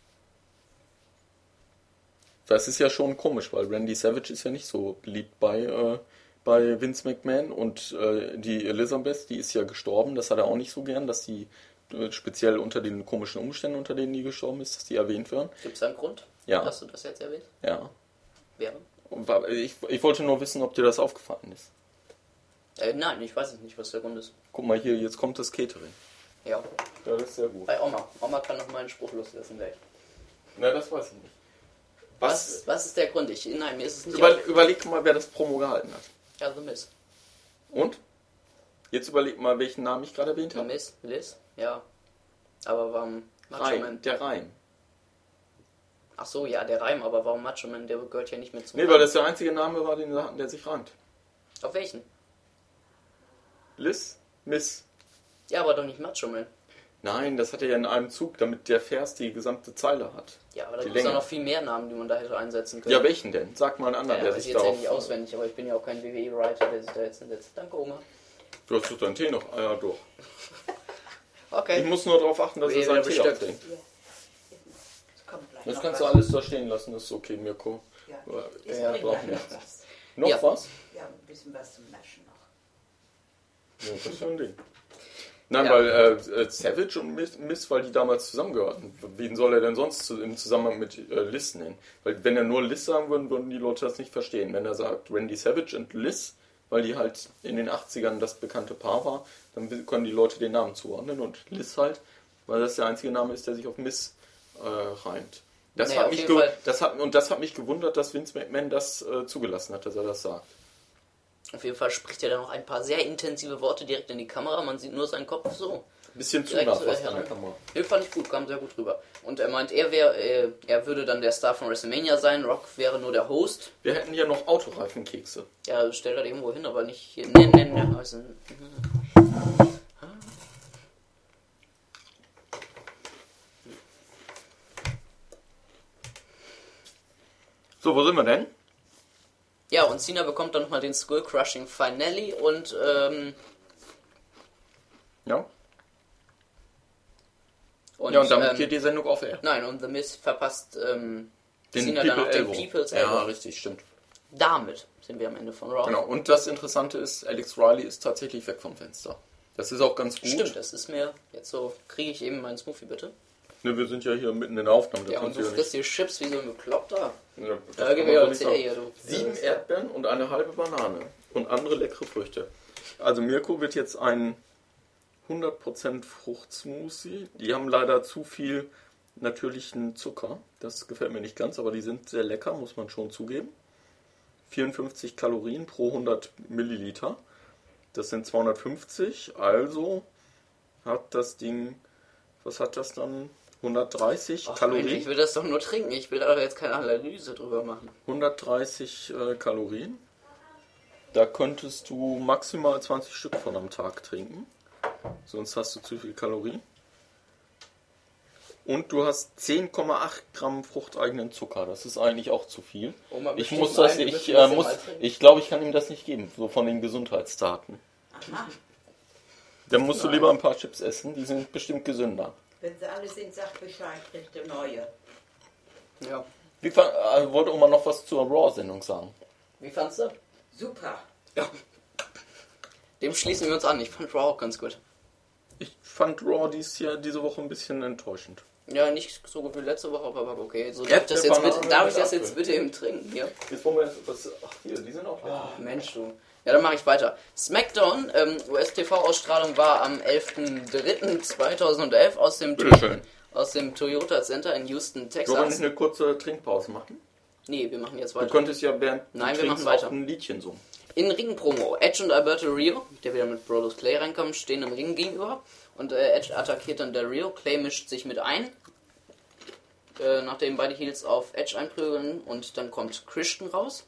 Das ist ja schon komisch, weil Randy Savage ist ja nicht so beliebt bei Vince McMahon und die Elizabeth, die ist ja gestorben, das hat er auch nicht so gern, dass die speziell unter den komischen Umständen, unter denen die gestorben ist, dass die erwähnt werden. Gibt es einen Grund, dass du das jetzt erwähnt? Ja. Wäre? Ich wollte nur wissen, ob dir das aufgefallen ist. Nein, ich weiß nicht, was der Grund ist. Guck mal hier, jetzt kommt das Catering. Ja. Das ist sehr gut. Bei Oma. Oma kann noch mal einen Spruch loslassen gleich. Na, das weiß ich nicht. Was ist der Grund? Nein, mir ist es nicht Überleg mal, wer das Promo gehalten hat. Ja, The Miz. Und? Jetzt überleg mal, welchen Namen ich gerade erwähnt habe. The Miz? Liz? Ja. Aber warum Macho Man? Der Reim. Ach so, ja, der Reim, aber warum Macho Man? Der gehört ja nicht mehr zum Reim. Weil das der einzige Name war, der sich reimt. Auf welchen? Liz? Miss. Ja, aber doch nicht Macho Man. Nein, das hat er ja in einem Zug, damit der Vers die gesamte Zeile hat. Ja, aber da gibt es auch noch viel mehr Namen, die man da hätte einsetzen können. Ja, welchen denn? Sag mal einen anderen, der sich darauf... Ich weiß jetzt ja nicht auswendig, aber ich bin ja auch kein WWE-Writer, der sich da jetzt hinsetzt. Danke, Oma. Du hast doch deinen Tee noch. Ah ja, doch. Okay. Ich muss nur darauf achten, dass er seinen Tee abtrinkt. Das kannst du alles da stehen lassen, das ist okay, Mirko. Ja, braucht nichts. Noch was? Ja, ein bisschen was zum Naschen noch. Ja, das ist ja ein Ding. Nein, weil Savage und Miss, weil die damals zusammengehörten. Wen soll er denn sonst im Zusammenhang mit Liz nennen? Weil wenn er nur Liz sagen würde, würden die Leute das nicht verstehen. Wenn er sagt Randy Savage und Liz, weil die halt in den 80ern das bekannte Paar war, dann können die Leute den Namen zuordnen. Und Liz halt, weil das der einzige Name ist, der sich auf Miss reimt. Das hat mich gewundert, dass Vince McMahon das zugelassen hat, dass er das sagt. Auf jeden Fall spricht er dann noch ein paar sehr intensive Worte direkt in die Kamera. Man sieht nur seinen Kopf so. Ein bisschen zu nah fast an der Kamera. Nee, fand ich gut, kam sehr gut rüber. Und er meint, er würde dann der Star von WrestleMania sein, Rock wäre nur der Host. Wir hätten ja noch Autoreifenkekse. Ja, stell das irgendwo hin, aber nicht hier. Nee. Also, so, wo sind wir denn? Ja, und Cena bekommt dann nochmal den Skull Crushing Finale und ja. Und damit geht die Sendung auf Air. Nein, und The Miz verpasst den Cena dann auch den People's Elbow. Ja, richtig, stimmt. Damit sind wir am Ende von Raw. Genau, und das Interessante ist, Alex Riley ist tatsächlich weg vom Fenster. Das ist auch ganz gut. Stimmt, das ist mir jetzt so... Kriege ich eben meinen Smoothie, bitte? Ne, wir sind ja hier mitten in der Aufnahme. Ja, und du frisst die Chips wie so ein Bekloppter. Ja, da gib mir jetzt her, du. 7 Erdbeeren und eine halbe Banane. Und andere leckere Früchte. Also Mirko wird jetzt ein 100% Fruchtsmoothie. Die haben leider zu viel natürlichen Zucker. Das gefällt mir nicht ganz, aber die sind sehr lecker, muss man schon zugeben. 54 Kalorien pro 100 Milliliter. Das sind 250, also hat das Ding, was hat das dann? 130 Kalorien. Mensch, ich will das doch nur trinken, ich will da jetzt keine Analyse drüber machen. 130 Kalorien. Da könntest du maximal 20 Stück von am Tag trinken. Sonst hast du zu viel Kalorien. Und du hast 10,8 Gramm fruchteigenen Zucker. Das ist eigentlich auch zu viel. Ich glaube, ich kann ihm das nicht geben, so von den Gesundheitsdaten. Aha. Dann musst du lieber ein paar Chips essen, die sind bestimmt gesünder. Wenn sie alle sind, sagt Bescheid, kriegt ihr neue. Ja. Wollte Oma noch was zur Raw-Sendung sagen? Wie fandst du? Super. Ja. Dem schließen wir uns an. Ich fand Raw auch ganz gut. Ich fand Raw diese Woche ein bisschen enttäuschend. Ja, nicht so gut wie letzte Woche, aber okay. So darf ich das jetzt bitte eben trinken? Hier? Jetzt wollen wir was. Ach, hier, die sind auch lecker. Oh, Mensch, du. Ja, dann mache ich weiter. SmackDown, US-TV-Ausstrahlung war am 11.03.2011 aus dem Toyota Center in Houston, Texas. Sollen wir nicht eine kurze Trinkpause machen? Nee, wir machen jetzt weiter. Du könntest ja während wir machen weiter. Auch ein Liedchen so. In Ring-Promo. Edge und Alberto Rio, der wieder mit Brodus Clay reinkommt, stehen im Ring gegenüber. Und Edge attackiert dann Del Rio. Clay mischt sich mit ein. Nachdem beide Heels auf Edge einprügeln. Und dann kommt Christian raus.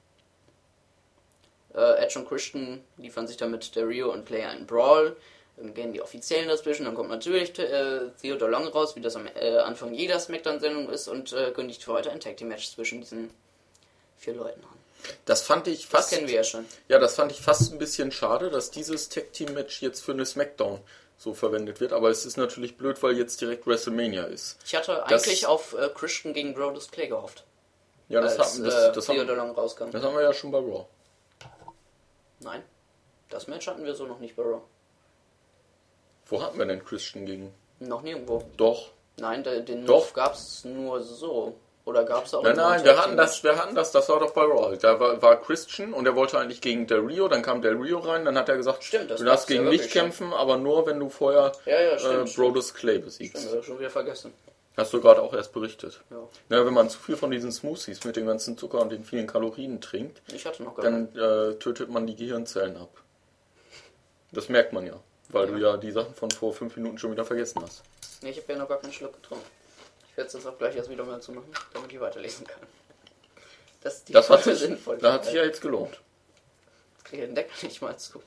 Edge und Christian liefern sich dann mit Del Rio und Clay einen Brawl. Dann gehen die Offiziellen dazwischen. Dann kommt natürlich Theodore Long raus, wie das am Anfang jeder Smackdown-Sendung ist. Und kündigt für heute ein Tag-Team-Match zwischen diesen 4 Leuten an. Das fand ich fast. Das kennen wir ja schon. Ja, das fand ich fast ein bisschen schade, dass dieses Tag-Team-Match jetzt für eine Smackdown so verwendet wird. Aber es ist natürlich blöd, weil jetzt direkt WrestleMania ist. Ich hatte eigentlich auf Christian gegen Brodus Clay gehofft. Ja, das haben wir ja schon bei Raw. Nein, das Match hatten wir so noch nicht bei Raw. Wo hatten wir denn Christian gegen? Noch nirgendwo. Doch. Nein, den Move gab es nur so. Oder gab es auch... Nein, wir hatten das war doch bei Raw. Da war Christian und er wollte eigentlich gegen Del Rio, dann kam Del Rio rein, dann hat er gesagt, stimmt, du darfst gegen mich kämpfen, aber nur, wenn du vorher Brodus Clay besiegst. Stimmt, das hab ich schon wieder vergessen. Hast du gerade auch erst berichtet. Ja. Na, wenn man zu viel von diesen Smoothies mit dem ganzen Zucker und den vielen Kalorien trinkt, dann tötet man die Gehirnzellen ab. Das merkt man ja, weil du ja die Sachen von vor 5 Minuten schon wieder vergessen hast. Nee, ich habe ja noch gar keinen Schluck getrunken. Ich werde es jetzt auch gleich erst wieder mal zu machen, damit ich weiterlesen kann. Das hat sich sinnvoll. Da hat sich ja jetzt gelohnt. Jetzt kriege ich den Deckel nicht mal zu.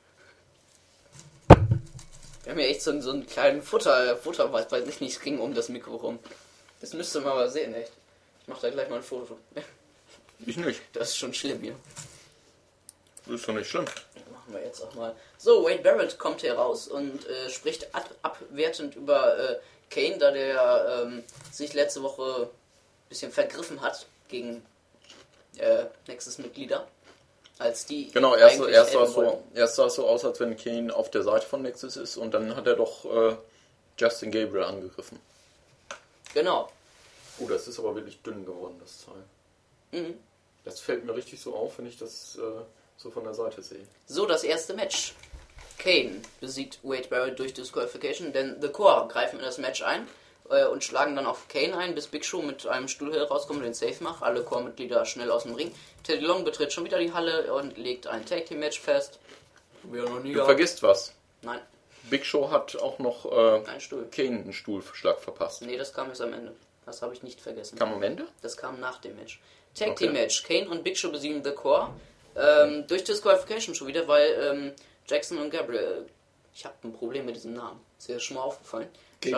Wir haben ja echt so einen kleinen Futter, weiß ich nicht, Ring um das Mikro rum. Das müsste man aber sehen, echt. Ich mache da gleich mal ein Foto. Ich nicht. Das ist schon schlimm hier. Das ist doch nicht schlimm. machen wir jetzt auch mal. So, Wade Barrett kommt hier raus und spricht abwertend über Kane, da der sich letzte Woche ein bisschen vergriffen hat gegen Nexus-Mitglieder. Als die genau, erst sah es so aus, als wenn Kane auf der Seite von Nexus ist und dann hat er doch Justin Gabriel angegriffen. Genau. Das ist aber wirklich dünn geworden, das Teil. Mhm. Das fällt mir richtig so auf, wenn ich das so von der Seite sehe. So, das erste Match. Kane besiegt Wade Barrett durch Disqualification, denn The Core greifen in das Match ein und schlagen dann auf Kane ein, bis Big Show mit einem Stuhl herauskommt und den Safe macht. Alle Core-Mitglieder schnell aus dem Ring. Teddy Long betritt schon wieder die Halle und legt ein Tag-Team-Match fest. Du vergisst was. Nein. Big Show hat auch noch Kane einen Stuhlschlag verpasst. Nee, das kam jetzt am Ende. Das habe ich nicht vergessen. Kam am Ende? Das kam nach dem Match. Tag-Team-Match. Kane und Big Show besiegen The Core. Durch Disqualification schon wieder, weil Jackson und Gabriel... Ich habe ein Problem mit diesem Namen. Ist dir schon mal aufgefallen?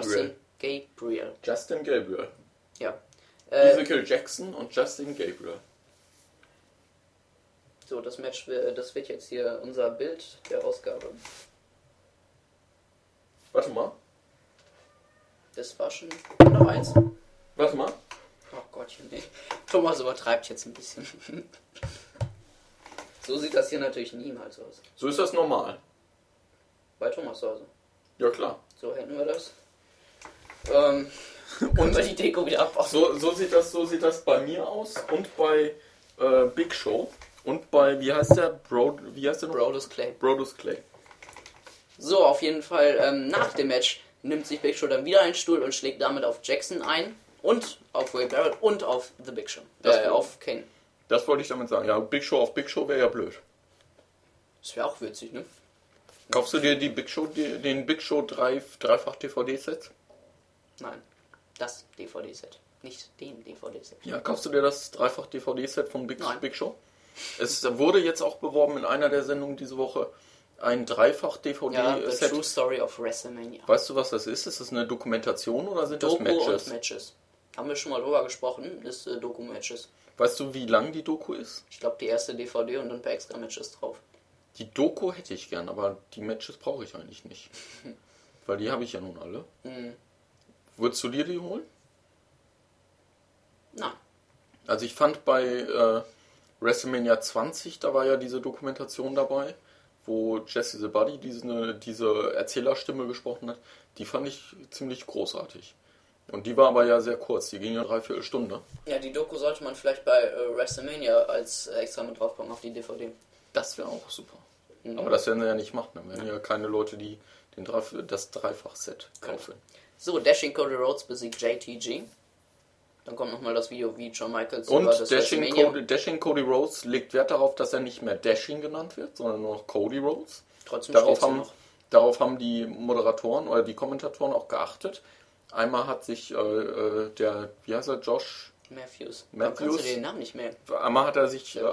Justin Gabriel. Ja. Ezekiel Jackson und Justin Gabriel. So, das Match, das wird jetzt hier unser Bild der Ausgabe. Warte mal. Das war schon noch eins. Warte mal. Oh Gottchen, nee. Thomas übertreibt jetzt ein bisschen. So sieht das hier natürlich niemals aus. So ist das normal. Bei Thomas zu Hause. Ja, klar. So hätten wir das. Und wir die Deko wieder abbauen. So sieht das bei mir aus und bei Big Show und bei, wie heißt der? Brodus Clay. Brodus Clay. So, auf jeden Fall nach dem Match nimmt sich Big Show dann wieder einen Stuhl und schlägt damit auf Jackson ein und auf Wade Barrett und auf The Big Show. Auf Kane. Das wollte ich damit sagen. Ja, Big Show auf Big Show wäre ja blöd. Das wäre auch witzig, ne? Kaufst du dir den Big Show dreifach DVD-Set? Nein, das DVD-Set. Nicht den DVD-Set. Ja, kaufst du dir das dreifach DVD-Set von Big Show? Es wurde jetzt auch beworben in einer der Sendungen diese Woche. Ein dreifach DVD-Set. Ja, The True Story of WrestleMania. Weißt du, was das ist? Ist das eine Dokumentation oder sind das Matches? Doku und Matches. Haben wir schon mal drüber gesprochen, ist Doku-Matches. Weißt du, wie lang die Doku ist? Ich glaube, die erste DVD und ein paar extra Matches drauf. Die Doku hätte ich gern, aber die Matches brauche ich eigentlich nicht. Weil die habe ich ja nun alle. Mhm. Würdest du dir die holen? Nein. Also ich fand bei WrestleMania 20, da war ja diese Dokumentation dabei, wo Jesse the Body diese Erzählerstimme gesprochen hat. Die fand ich ziemlich großartig. Und die war aber ja sehr kurz, die ging ja 3/4 Stunde. Ja, die Doku sollte man vielleicht bei WrestleMania als extra mit draufpacken auf die DVD. Das wäre auch super. Mhm. Aber das werden sie ja nicht machen. Dann werden ja keine Leute, die das Dreifach-Set kaufen. So, Dashing Cody Rhodes besiegt JTG. Dann kommt nochmal das Video, wie Shawn Michaels und über das Dashing Cody Rhodes legt Wert darauf, dass er nicht mehr Dashing genannt wird, sondern nur noch Cody Rhodes. Trotzdem darauf haben die Moderatoren oder die Kommentatoren auch geachtet. Einmal hat sich wie heißt er, Josh Matthews. Kannst du den Namen nicht mehr? Einmal hat er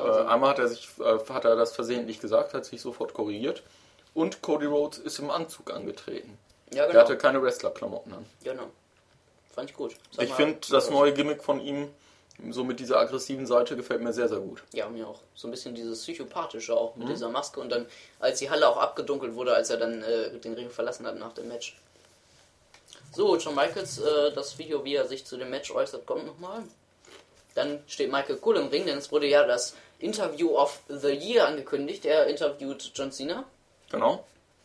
das versehentlich gesagt, hat sich sofort korrigiert. Und Cody Rhodes ist im Anzug angetreten. Ja, genau. Der hatte keine Wrestler-Klamotten an. Genau. Fand ich gut. Ich finde, das neue Gimmick von ihm, so mit dieser aggressiven Seite, gefällt mir sehr, sehr gut. Ja, mir auch. So ein bisschen dieses Psychopathische auch mit dieser Maske. Und dann, als die Halle auch abgedunkelt wurde, als er dann den Ring verlassen hat nach dem Match. So, Shawn Michaels, das Video, wie er sich zu dem Match äußert, kommt nochmal. Dann steht Michael Cole im Ring, denn es wurde ja das Interview of the Year angekündigt. Er interviewt John Cena. Genau.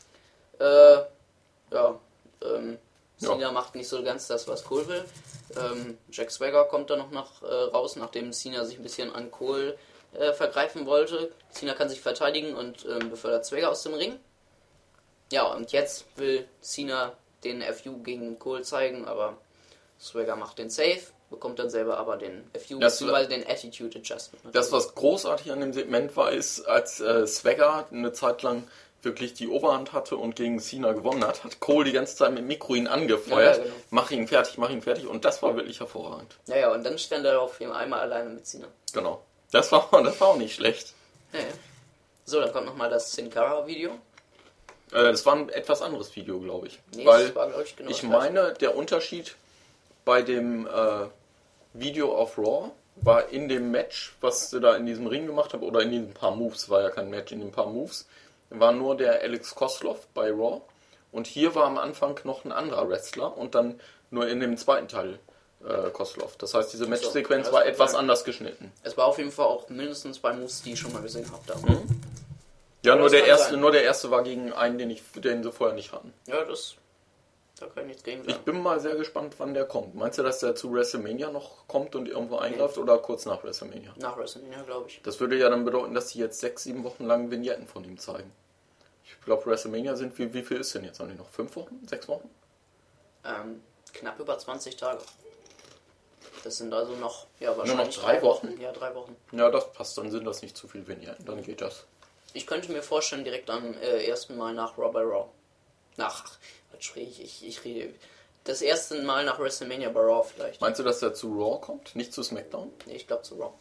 Cena macht nicht so ganz das, was Cole will. Jack Swagger kommt dann noch raus, nachdem Cena sich ein bisschen an Cole vergreifen wollte. Cena kann sich verteidigen und befördert Swagger aus dem Ring. Ja, und jetzt will Cena den FU gegen Cole zeigen, aber Swagger macht den Save, bekommt dann selber aber den FU, beziehungsweise den Attitude Adjustment. Natürlich. Das, was großartig an dem Segment war, ist, als Swagger eine Zeit lang wirklich die Oberhand hatte und gegen Cena gewonnen hat Cole die ganze Zeit mit Mikro ihn angefeuert. Ja, genau. Mach ihn fertig. Und das war wirklich hervorragend. Ja, und dann stand er auf jeden einmal alleine mit Cena. Genau. Das war auch nicht schlecht. Ja. So, dann kommt nochmal das Sin Cara-Video. Das war ein etwas anderes Video, glaube ich. Nee, weil das war, glaube ich, genau ich meine, der Unterschied bei dem Video of Raw war in dem Match, was sie da in diesem Ring gemacht haben, oder in diesen paar Moves, war ja kein Match, in den paar Moves, war nur der Alex Koslov bei Raw. Und hier war am Anfang noch ein anderer Wrestler und dann nur in dem zweiten Teil Koslov. Das heißt, diese Matchsequenz war etwas anders geschnitten. Es war auf jeden Fall auch mindestens 2 Moves, die ich schon mal gesehen habe. Da. Ja, nur der erste war gegen einen, den sie vorher nicht hatten. Ja, da kann ich nichts gegen sagen. Ich bin mal sehr gespannt, wann der kommt. Meinst du, dass der zu WrestleMania noch kommt und irgendwo eingreift oder kurz nach WrestleMania? Nach WrestleMania, glaube ich. Das würde ja dann bedeuten, dass sie jetzt 6-7 Wochen lang Vignetten von ihm zeigen. Ich glaube, WrestleMania sind, wie viel ist denn jetzt? Haben die noch 5 Wochen? 6 Wochen? Knapp über 20 Tage. Das sind also noch, ja, wahrscheinlich nur noch 3 Wochen. Ja, 3 Wochen. Ja, das passt, dann sind das nicht zu viel Vignetten, dann geht das. Ich könnte mir vorstellen, direkt am ersten Mal nach Raw bei Raw. Was rede das erste Mal nach WrestleMania bei Raw vielleicht. Meinst du, dass der zu Raw kommt, nicht zu SmackDown? Nee, ich glaube zu Raw.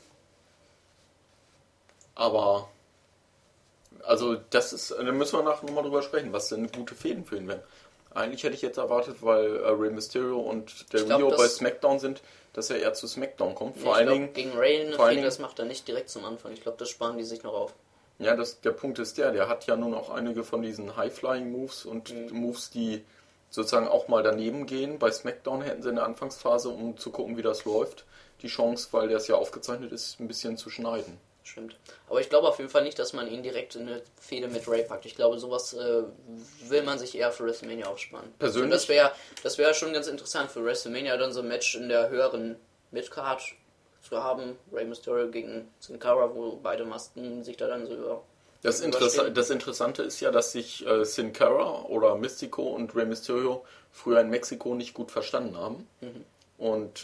Aber, also das ist, da müssen wir nachher nochmal drüber sprechen, was denn gute Fäden für ihn wären. Eigentlich hätte ich jetzt erwartet, weil Rey Mysterio und der Rio bei SmackDown sind, dass er eher zu SmackDown kommt. Vor allen Dingen gegen Rey eine Fehde, das macht er nicht direkt zum Anfang. Ich glaube, das sparen die sich noch auf. Ja, der Punkt ist der hat ja nun auch einige von diesen High-Flying-Moves und Moves, die sozusagen auch mal daneben gehen. Bei SmackDown hätten sie in der Anfangsphase, um zu gucken, wie das läuft, die Chance, weil das ja aufgezeichnet ist, ein bisschen zu schneiden. Stimmt. Aber ich glaube auf jeden Fall nicht, dass man ihn direkt in eine Fehde mit Rey packt. Ich glaube, sowas will man sich eher für WrestleMania aufsparen. Persönlich? Das wäre schon ganz interessant für WrestleMania, dann so ein Match in der höheren Midcard zu haben. Rey Mysterio gegen Sin Cara, wo beide Masken sich da dann so über... Das Interessante ist ja, dass sich Sin Cara oder Mystico und Rey Mysterio früher in Mexiko nicht gut verstanden haben. Und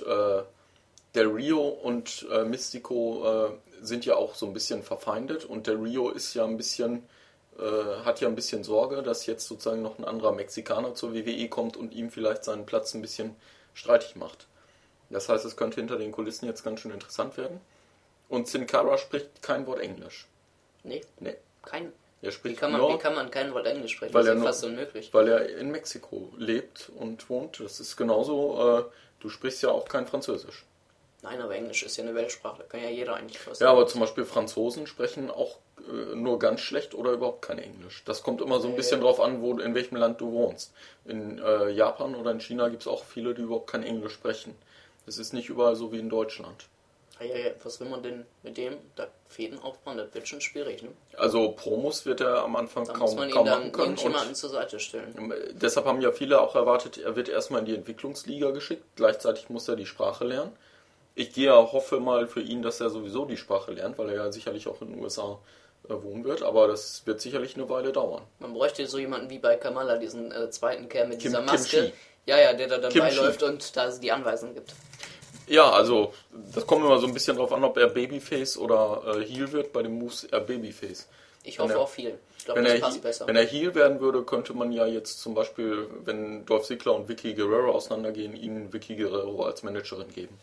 der Rio und Mystico sind ja auch so ein bisschen verfeindet und der Rio ist ja ein bisschen, hat ja ein bisschen Sorge, dass jetzt sozusagen noch ein anderer Mexikaner zur WWE kommt und ihm vielleicht seinen Platz ein bisschen streitig macht. Das heißt, es könnte hinter den Kulissen jetzt ganz schön interessant werden. Und Sin Cara spricht kein Wort Englisch. Nee. Kein. Er spricht wie kann man kein Wort Englisch sprechen? Das ist fast unmöglich. Weil er in Mexiko lebt und wohnt. Das ist genauso, du sprichst ja auch kein Französisch. Nein, aber Englisch ist ja eine Weltsprache, da kann ja jeder eigentlich was. Ja, aber zum Beispiel Franzosen sprechen auch nur ganz schlecht oder überhaupt kein Englisch. Das kommt immer so ein bisschen drauf an, in welchem Land du wohnst. In Japan oder in China gibt es auch viele, die überhaupt kein Englisch sprechen. Es ist nicht überall so wie in Deutschland. Ja, was will man denn mit dem da Fäden aufbauen? Das wird schon schwierig, ne? Also Promos wird er am Anfang da kaum machen können. Irgendjemanden zur Seite stellen. Deshalb haben ja viele auch erwartet, er wird erstmal in die Entwicklungsliga geschickt. Gleichzeitig muss er die Sprache lernen. Ich hoffe mal für ihn, dass er sowieso die Sprache lernt, weil er ja sicherlich auch in den USA wohnen wird. Aber das wird sicherlich eine Weile dauern. Man bräuchte so jemanden wie bei Kamala, diesen zweiten Kerl mit dieser Maske. Ja, der da dabei läuft und da die Anweisungen gibt. Ja, also das kommt immer so ein bisschen drauf an, ob er Babyface oder Heel wird. Bei den Moves eher Babyface. Ich hoffe auf Heel. Ich glaube, das passt besser. Wenn er Heel werden würde, könnte man ja jetzt zum Beispiel, wenn Dolph Ziggler und Vicky Guerrero auseinandergehen, ihnen Vicky Guerrero als Managerin geben.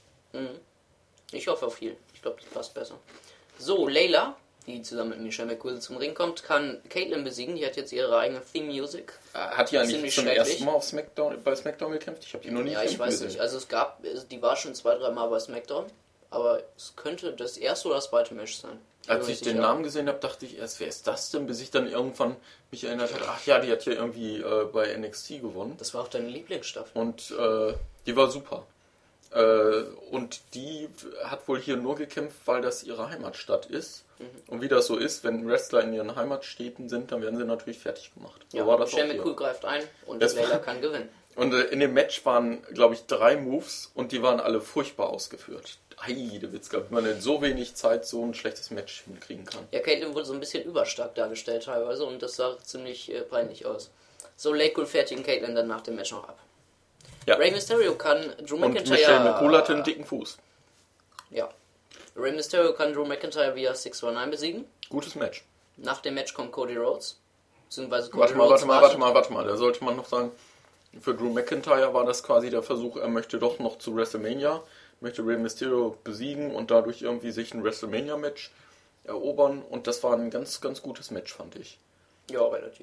Ich hoffe auf Heel. Ich glaube, das passt besser. So, Layla, die zusammen mit Michelle McCool zum Ring kommt, kann Caitlyn besiegen. Die hat jetzt ihre eigene Theme-Music. Hat die ja nicht zum ersten Mal bei SmackDown gekämpft? Ich habe die noch nie gesehen. Ja, ich weiß nicht. Also die war schon 2-3 Mal bei SmackDown. Aber es könnte das erste oder das zweite Match sein. Als ich den Namen gesehen habe, dachte ich erst, wer ist das denn? Bis ich dann irgendwann mich erinnert habe, ach ja, die hat ja irgendwie bei NXT gewonnen. Das war auch deine Lieblingsstaffel. Und die war super. Und die hat wohl hier nur gekämpft, weil das ihre Heimatstadt ist. Und wie das so ist, wenn Wrestler in ihren Heimatstädten sind, dann werden sie natürlich fertig gemacht. So ja, war das Michelle McCool greift ein und Layla kann gewinnen. Und in dem Match waren, glaube ich, 3 Moves und die waren alle furchtbar ausgeführt. Heidewitzka, wie man in so wenig Zeit so ein schlechtes Match hinkriegen kann. Ja, Caitlyn wurde so ein bisschen überstark dargestellt teilweise und das sah ziemlich peinlich aus. So, Laycool fertigen Caitlyn dann nach dem Match noch ab. Ja. Rey Mysterio kann Drew McIntyre... Und Michelle McCool hatte einen dicken Fuß. Ja. Rey Mysterio kann Drew McIntyre via 619 besiegen. Gutes Match. Nach dem Match kommt Cody Rhodes. Beziehungsweise Cody Rhodes warte mal. Da sollte man noch sagen, für Drew McIntyre war das quasi der Versuch, er möchte doch noch zu WrestleMania, möchte Rey Mysterio besiegen und dadurch irgendwie sich ein WrestleMania-Match erobern. Und das war ein ganz, ganz gutes Match, fand ich. Ja, relativ.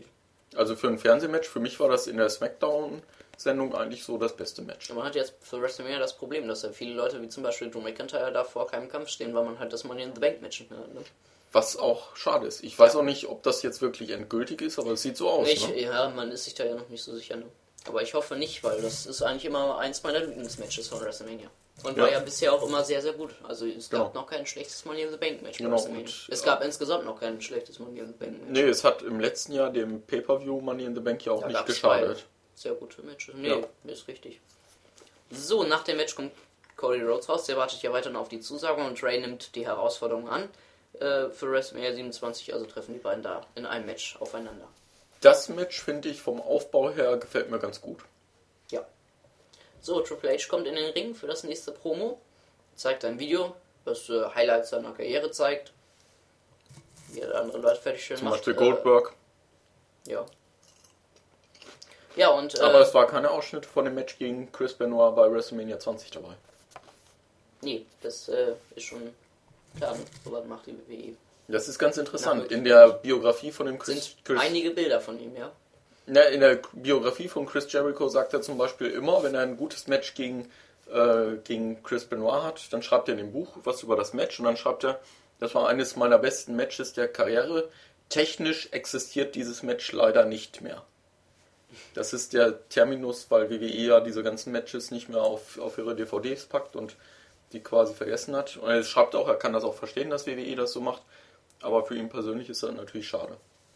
Also für ein Fernsehmatch, für mich war das in der SmackDown-Sendung eigentlich so das beste Match. Man hat jetzt für WrestleMania das Problem, dass ja viele Leute, wie zum Beispiel Drew McIntyre, da vor keinem Kampf stehen, weil man halt das Money in the Bank Match nicht mehr hat. Ne? Was auch schade ist. Ich weiß auch nicht, ob das jetzt wirklich endgültig ist, aber es sieht so aus. Ne? Ja, man ist sich da ja noch nicht so sicher. Ne? Aber ich hoffe nicht, weil das ist eigentlich immer eins meiner Lieblingsmatches von WrestleMania. Und war ja bisher auch immer sehr, sehr gut. Also es gab noch kein schlechtes Money in the Bank Match bei WrestleMania. Es gab insgesamt noch kein schlechtes Money in the Bank Match. Nee, es hat im letzten Jahr dem Pay-Per-View Money in the Bank ja auch nicht geschadet. Sehr gute Matches. Nee, ist richtig. So, nach dem Match kommt Cody Rhodes raus. Der wartet ja weiterhin auf die Zusage und Ray nimmt die Herausforderung an. Für WrestleMania 27, also treffen die beiden da in einem Match aufeinander. Das Match, finde ich, vom Aufbau her gefällt mir ganz gut. Ja. So, Triple H kommt in den Ring für das nächste Promo, zeigt ein Video, was Highlights seiner Karriere zeigt, wie er andere Leute fertig schön Zum macht. Beispiel Goldberg. Ja. Ja, und... Aber es war keine Ausschnitte von dem Match gegen Chris Benoit bei WrestleMania 20 dabei. Nee, das ist schon klar, sowas macht die WWE. Das ist ganz interessant. In der Biografie von dem Chris einige Bilder von ihm, ja. In der Biografie von Chris Jericho sagt er zum Beispiel immer, wenn er ein gutes Match gegen Chris Benoit hat, dann schreibt er in dem Buch was über das Match und dann schreibt er, das war eines meiner besten Matches der Karriere. Technisch existiert dieses Match leider nicht mehr. Das ist der Terminus, weil WWE ja diese ganzen Matches nicht mehr auf ihre DVDs packt und die quasi vergessen hat. Und er schreibt auch, er kann das auch verstehen, dass WWE das so macht. Aber für ihn persönlich ist das natürlich schade.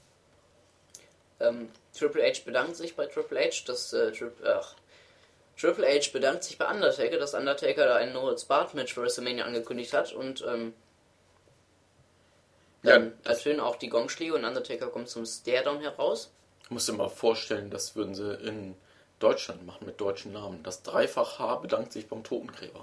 Triple H bedankt sich bei Triple H, dass Triple H bedankt sich bei Undertaker, dass Undertaker da ein No-Holds-Barred-Match für WrestleMania angekündigt hat und dann ertönen auch die Gongschläge und Undertaker kommt zum Staredown heraus. Ich muss dir mal vorstellen, das würden sie in Deutschland machen mit deutschen Namen. Das Dreifach-H bedankt sich beim Totengräber.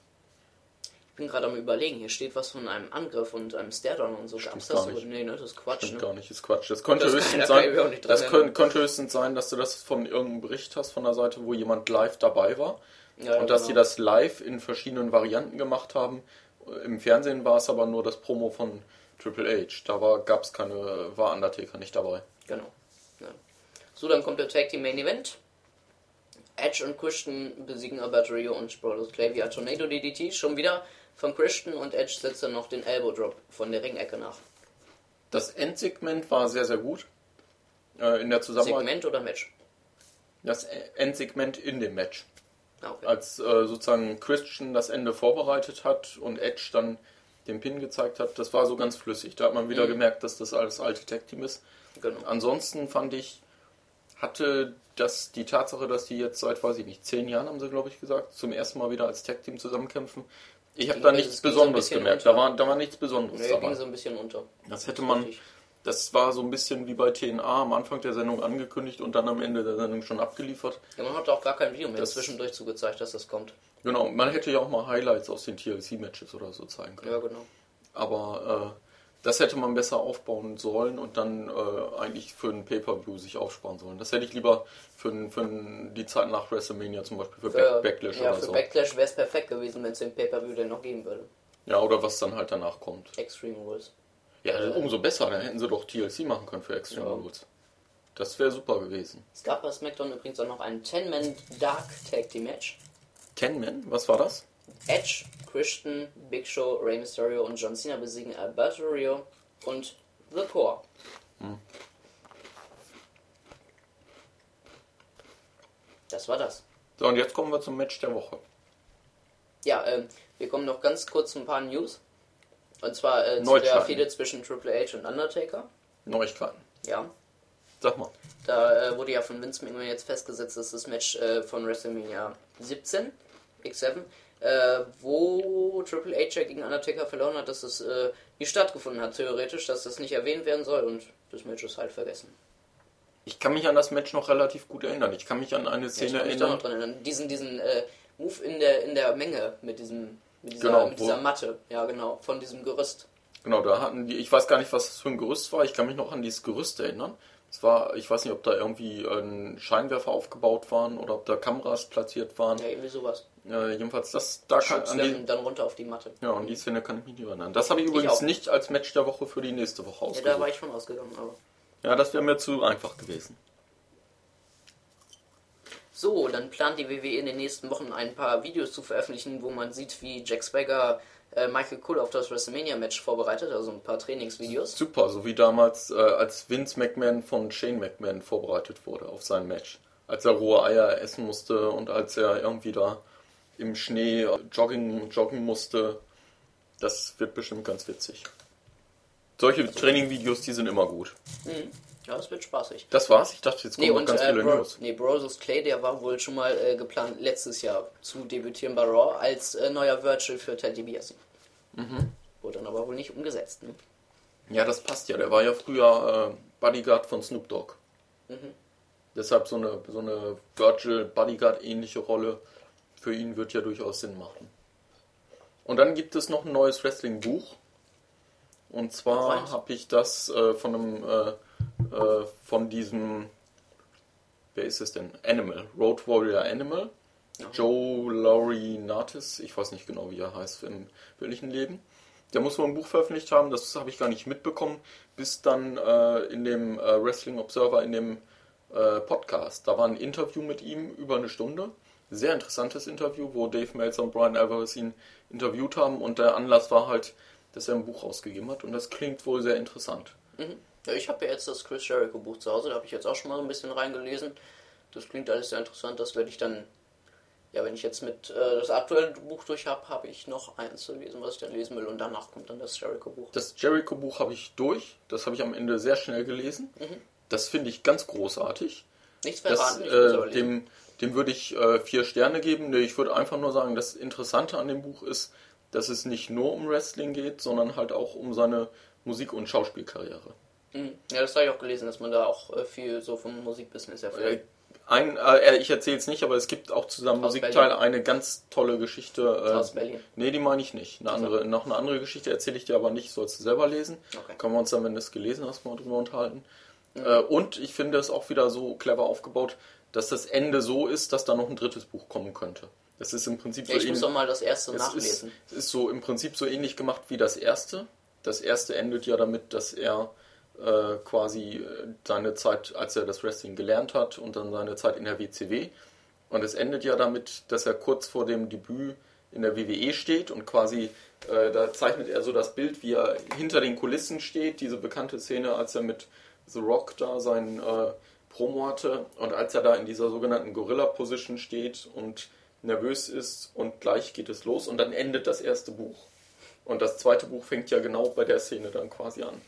Ich bin gerade am Überlegen, hier steht was von einem Angriff und einem Staredown und so. Gab's das so? Nee, ne, das ist Quatsch. Stimmt ne? gar nicht, ist Quatsch. Das könnte höchstens sein, könnte höchstens sein, dass du das von irgendeinem Bericht hast von der Seite, wo jemand live dabei war. Ja, und dass die das live in verschiedenen Varianten gemacht haben. Im Fernsehen war es aber nur das Promo von Triple H. Da war Undertaker nicht dabei. Genau. Ja. So, dann kommt der Tag Team Main Event. Edge und Christian besiegen Alberto Rio und Brodus Clay via Tornado DDT. Schon wieder von Christian und Edge setzt dann noch den Elbow Drop von der Ringecke nach. Das Endsegment war sehr, sehr gut. In der Zusammenarbeit. Segment oder Match? Das Endsegment in dem Match. Okay. Als sozusagen Christian das Ende vorbereitet hat und Edge dann den Pin gezeigt hat, das war so ganz flüssig. Da hat man wieder gemerkt, dass das alles alte Tag-Team ist. Genau. Ansonsten fand ich, hatte das die Tatsache, dass die jetzt seit, 10 Jahren, haben sie glaube ich gesagt, zum ersten Mal wieder als Tag-Team zusammenkämpfen. Ich habe da nichts Besonderes gemerkt. Da war nichts Besonderes dabei. Ging so ein bisschen unter. Das war so ein bisschen wie bei TNA am Anfang der Sendung angekündigt und dann am Ende der Sendung schon abgeliefert. Ja, man hat auch gar kein Video mehr zwischendurch zugezeigt, dass das kommt. Genau, man hätte ja auch mal Highlights aus den TLC-Matches oder so zeigen können. Ja, genau. Aber das hätte man besser aufbauen sollen und dann eigentlich für ein Pay-Per-View sich aufsparen sollen. Das hätte ich lieber für die Zeit nach WrestleMania zum Beispiel für Backlash oder so. Ja, für Backlash wäre es perfekt gewesen, wenn es den Pay-Per-View dann noch geben würde. Ja, oder was dann halt danach kommt. Extreme Rules. Ja, umso besser. Dann hätten sie doch TLC machen können für Extreme Rules. Das wäre super gewesen. Es gab bei SmackDown übrigens auch noch ein 10-Man Dark Tag Team Match. 10-Man? Was war das? Edge, Christian, Big Show, Rey Mysterio und John Cena besiegen Alberto Rio und The Core. Das war das. So, und jetzt kommen wir zum Match der Woche. Ja, wir kommen noch ganz kurz zu ein paar News. Und zwar zu der Fehde zwischen Triple H und Undertaker. Neuigkeiten. Ja. Sag mal. Da wurde ja von Vince McMahon jetzt festgesetzt, dass das Match von WrestleMania 17, X7, wo Triple H ja gegen Undertaker verloren hat, dass es nie stattgefunden hat, theoretisch, dass das nicht erwähnt werden soll und das Match ist halt vergessen. Ich kann mich an das Match noch relativ gut erinnern. Ich kann mich an eine Szene erinnern. Diesen Move in der Menge mit dieser Matte, ja genau, von diesem Gerüst. Genau, da hatten die, ich weiß gar nicht, was das für ein Gerüst war, ich kann mich noch an dieses Gerüst erinnern. Ich weiß nicht, ob da irgendwie ein Scheinwerfer aufgebaut waren oder ob da Kameras platziert waren. Ja, irgendwie sowas. Jedenfalls dann runter auf die Matte. Ja, an die Szene kann ich mich nicht erinnern. Das habe ich übrigens nicht als Match der Woche für die nächste Woche ausgesucht. Ja, da war ich schon ausgegangen, aber... Ja, das wäre mir zu einfach gewesen. So, dann plant die WWE in den nächsten Wochen ein paar Videos zu veröffentlichen, wo man sieht, wie Jack Swagger Michael Cole auf das WrestleMania-Match vorbereitet, also ein paar Trainingsvideos. Super, so wie damals, als Vince McMahon von Shane McMahon vorbereitet wurde auf sein Match. Als er rohe Eier essen musste und als er irgendwie da im Schnee joggen musste. Das wird bestimmt ganz witzig. Solche Training-Videos, die sind immer gut. Ja, das wird spaßig. Das war's? Ich dachte, jetzt kommen noch ganz viele News. Brodus Clay, der war wohl schon mal geplant, letztes Jahr zu debütieren bei Raw als neuer Virtual für Ted DiBiase. Wurde dann aber wohl nicht umgesetzt. Ne? Ja, das passt ja. Der war ja früher Bodyguard von Snoop Dogg. Deshalb so eine Virtual Bodyguard-ähnliche Rolle für ihn wird ja durchaus Sinn machen. Und dann gibt es noch ein neues Wrestling-Buch. Und zwar habe ich das von diesem, wer ist es denn? Animal, Road Warrior Animal. Ja. Joe Laurinaitis, ich weiß nicht genau, wie er heißt im wirklichen Leben. Der muss wohl ein Buch veröffentlicht haben, das habe ich gar nicht mitbekommen, bis dann in dem Wrestling Observer, in dem Podcast. Da war ein Interview mit ihm über eine Stunde. Sehr interessantes Interview, wo Dave Meltzer und Brian Alvarez ihn interviewt haben. Und der Anlass war halt, dass er ein Buch rausgegeben hat. Und das klingt wohl sehr interessant. Ja, ich habe ja jetzt das Chris Jericho Buch zu Hause. Da habe ich jetzt auch schon mal ein bisschen reingelesen. Das klingt alles sehr interessant. Das werde ich dann, ja, wenn ich jetzt mit das aktuelle Buch durch habe, habe ich noch eins zu lesen, was ich dann lesen will. Und danach kommt dann das Jericho Buch. Das Jericho Buch habe ich durch. Das habe ich am Ende sehr schnell gelesen. Das finde ich ganz großartig. Nichts verraten. Dem würde ich 4 Sterne geben. Nee, ich würde einfach nur sagen, das Interessante an dem Buch ist, dass es nicht nur um Wrestling geht, sondern halt auch um seine Musik- und Schauspielkarriere. Ja, das habe ich auch gelesen, dass man da auch viel so vom Musikbusiness erfährt. Ich erzähle es nicht, aber es gibt auch zu seinem Musikteil eine ganz tolle Geschichte. Aus Berlin? Nee, die meine ich nicht. Noch eine andere Geschichte erzähle ich dir aber nicht, sollst du selber lesen. Okay. Können wir uns dann, wenn du es gelesen hast, mal drüber unterhalten. Und ich finde es auch wieder so clever aufgebaut, dass das Ende so ist, dass da noch ein drittes Buch kommen könnte. Das ist im Prinzip ich muss doch mal das erste nachlesen. Es ist so im Prinzip so ähnlich gemacht wie das erste. Das erste endet ja damit, dass er quasi seine Zeit, als er das Wrestling gelernt hat und dann seine Zeit in der WCW. Und es endet ja damit, dass er kurz vor dem Debüt in der WWE steht und quasi, da zeichnet er so das Bild, wie er hinter den Kulissen steht, diese bekannte Szene, als er mit The Rock da seinen Promo hatte und als er da in dieser sogenannten Gorilla-Position steht und nervös ist und gleich geht es los und dann endet das erste Buch. Und das zweite Buch fängt ja genau bei der Szene dann quasi an.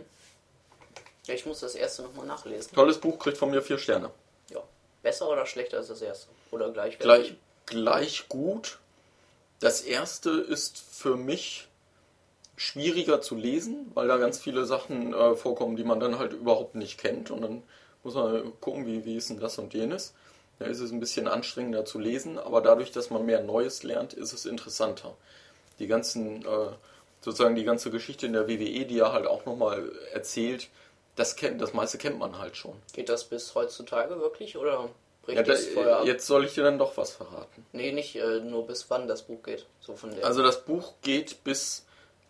Ja, ich muss das erste nochmal nachlesen. Tolles Buch, kriegt von mir 4 Sterne. Ja. Besser oder schlechter als das erste? Oder gleichwertig? Gleich gut. Das erste ist für mich schwieriger zu lesen, weil da ganz viele Sachen vorkommen, die man dann halt überhaupt nicht kennt. Und dann muss man gucken, wie ist denn das und jenes. Da ist es ein bisschen anstrengender zu lesen, aber dadurch, dass man mehr Neues lernt, ist es interessanter. Die ganzen, sozusagen die ganze Geschichte in der WWE, die er halt auch nochmal erzählt, das meiste kennt man halt schon. Geht das bis heutzutage wirklich, oder bricht das vorher ab? Jetzt soll ich dir dann doch was verraten. Nee, nicht nur bis wann das Buch geht. So von der also das Buch geht bis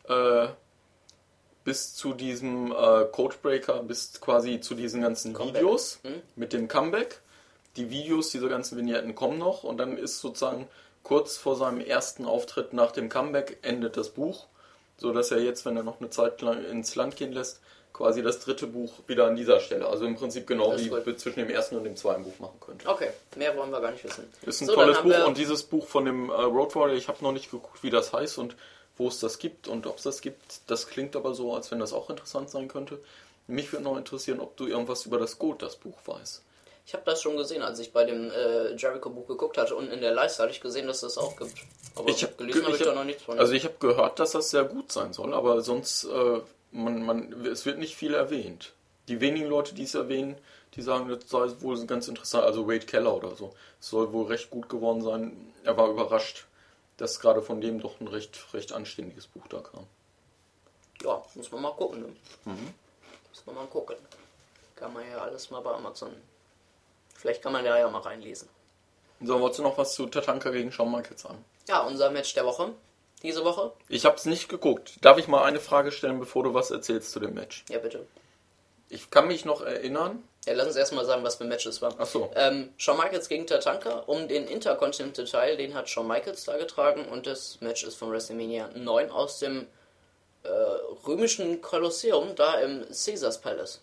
zu diesem Codebreaker, bis quasi zu diesen ganzen Videos mit dem Comeback. Die Videos, diese ganzen Vignetten kommen noch und dann ist sozusagen kurz vor seinem ersten Auftritt nach dem Comeback endet das Buch, so dass er jetzt, wenn er noch eine Zeit lang ins Land gehen lässt, quasi das dritte Buch wieder an dieser Stelle. Also im Prinzip genau wie wir zwischen dem ersten und dem zweiten Buch machen könnten. Okay, mehr wollen wir gar nicht wissen. Ist ein tolles Buch und dieses Buch von dem Road Warrior, ich habe noch nicht geguckt, wie das heißt und wo es das gibt und ob es das gibt. Das klingt aber so, als wenn das auch interessant sein könnte. Mich würde noch interessieren, ob du irgendwas über das Gold, das Buch, weißt. Ich habe das schon gesehen, als ich bei dem Jericho-Buch geguckt hatte und in der Leiste hatte ich gesehen, dass es das auch gibt. Aber gelesen habe ich da noch nichts von. Also ich habe gehört, dass das sehr gut sein soll, aber sonst, es wird nicht viel erwähnt. Die wenigen Leute, die es erwähnen, die sagen, das sei wohl ganz interessant, also Wade Keller oder so. Es soll wohl recht gut geworden sein. Er war überrascht, dass gerade von dem doch ein recht anständiges Buch da kam. Ja, muss man mal gucken. Ne? Muss man mal gucken. Kann man ja alles mal bei Amazon. Vielleicht kann man da ja mal reinlesen. So, wolltest du noch was zu Tatanka gegen Shawn Michaels sagen? Ja, unser Match der Woche. Diese Woche. Ich habe es nicht geguckt. Darf ich mal eine Frage stellen, bevor du was erzählst zu dem Match? Ja, bitte. Ich kann mich noch erinnern. Ja, lass uns erstmal sagen, was für Matches waren. Ach so. Shawn Michaels gegen Tatanka um den Intercontinental-Teil, den hat Shawn Michaels da getragen und das Match ist von WrestleMania 9 aus dem römischen Kolosseum, da im Caesars Palace.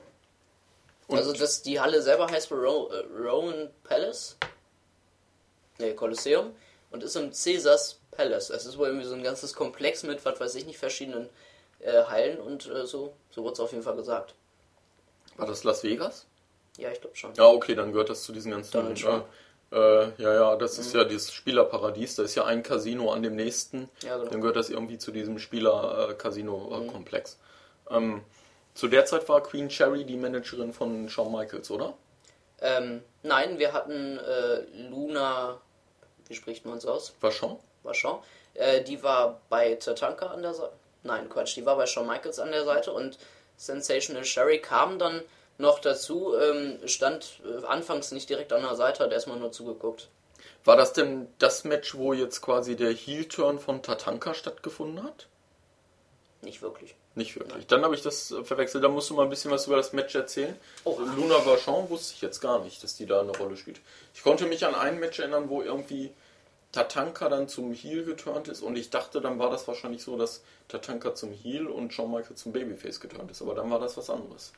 Und also die Halle selber heißt Roman Palace. Ne, Kolosseum. Und ist im Caesars Palace. Es ist wohl irgendwie so ein ganzes Komplex mit, was weiß ich nicht, verschiedenen Hallen und so wurde es auf jeden Fall gesagt. War das Las Vegas? Ja, ich glaube schon. Ja, okay, dann gehört das zu diesen ganzen... das ist ja dieses Spielerparadies, da ist ja ein Casino an dem nächsten, ja, genau. Dann gehört das irgendwie zu diesem Spieler-Casino-Komplex. Zu der Zeit war Queen Cherry die Managerin von Shawn Michaels, oder? Nein, wir hatten Luna, wie spricht man es aus? Vachon. Die war bei Tatanka an der Seite. Nein, Quatsch, die war bei Shawn Michaels an der Seite und Sensational Sherry kam dann noch dazu, stand anfangs nicht direkt an der Seite, hat erstmal nur zugeguckt. War das denn das Match, wo jetzt quasi der Heel-Turn von Tatanka stattgefunden hat? Nicht wirklich. Nicht wirklich. Nein. Dann habe ich das verwechselt. Da musst du mal ein bisschen was über das Match erzählen. Oh. Luna Vachon wusste ich jetzt gar nicht, dass die da eine Rolle spielt. Ich konnte mich an ein Match erinnern, wo irgendwie Tatanka dann zum Heel geturnt ist und ich dachte, dann war das wahrscheinlich so, dass Tatanka zum Heel und Shawn Michaels zum Babyface geturnt ist. Aber dann war das was anderes.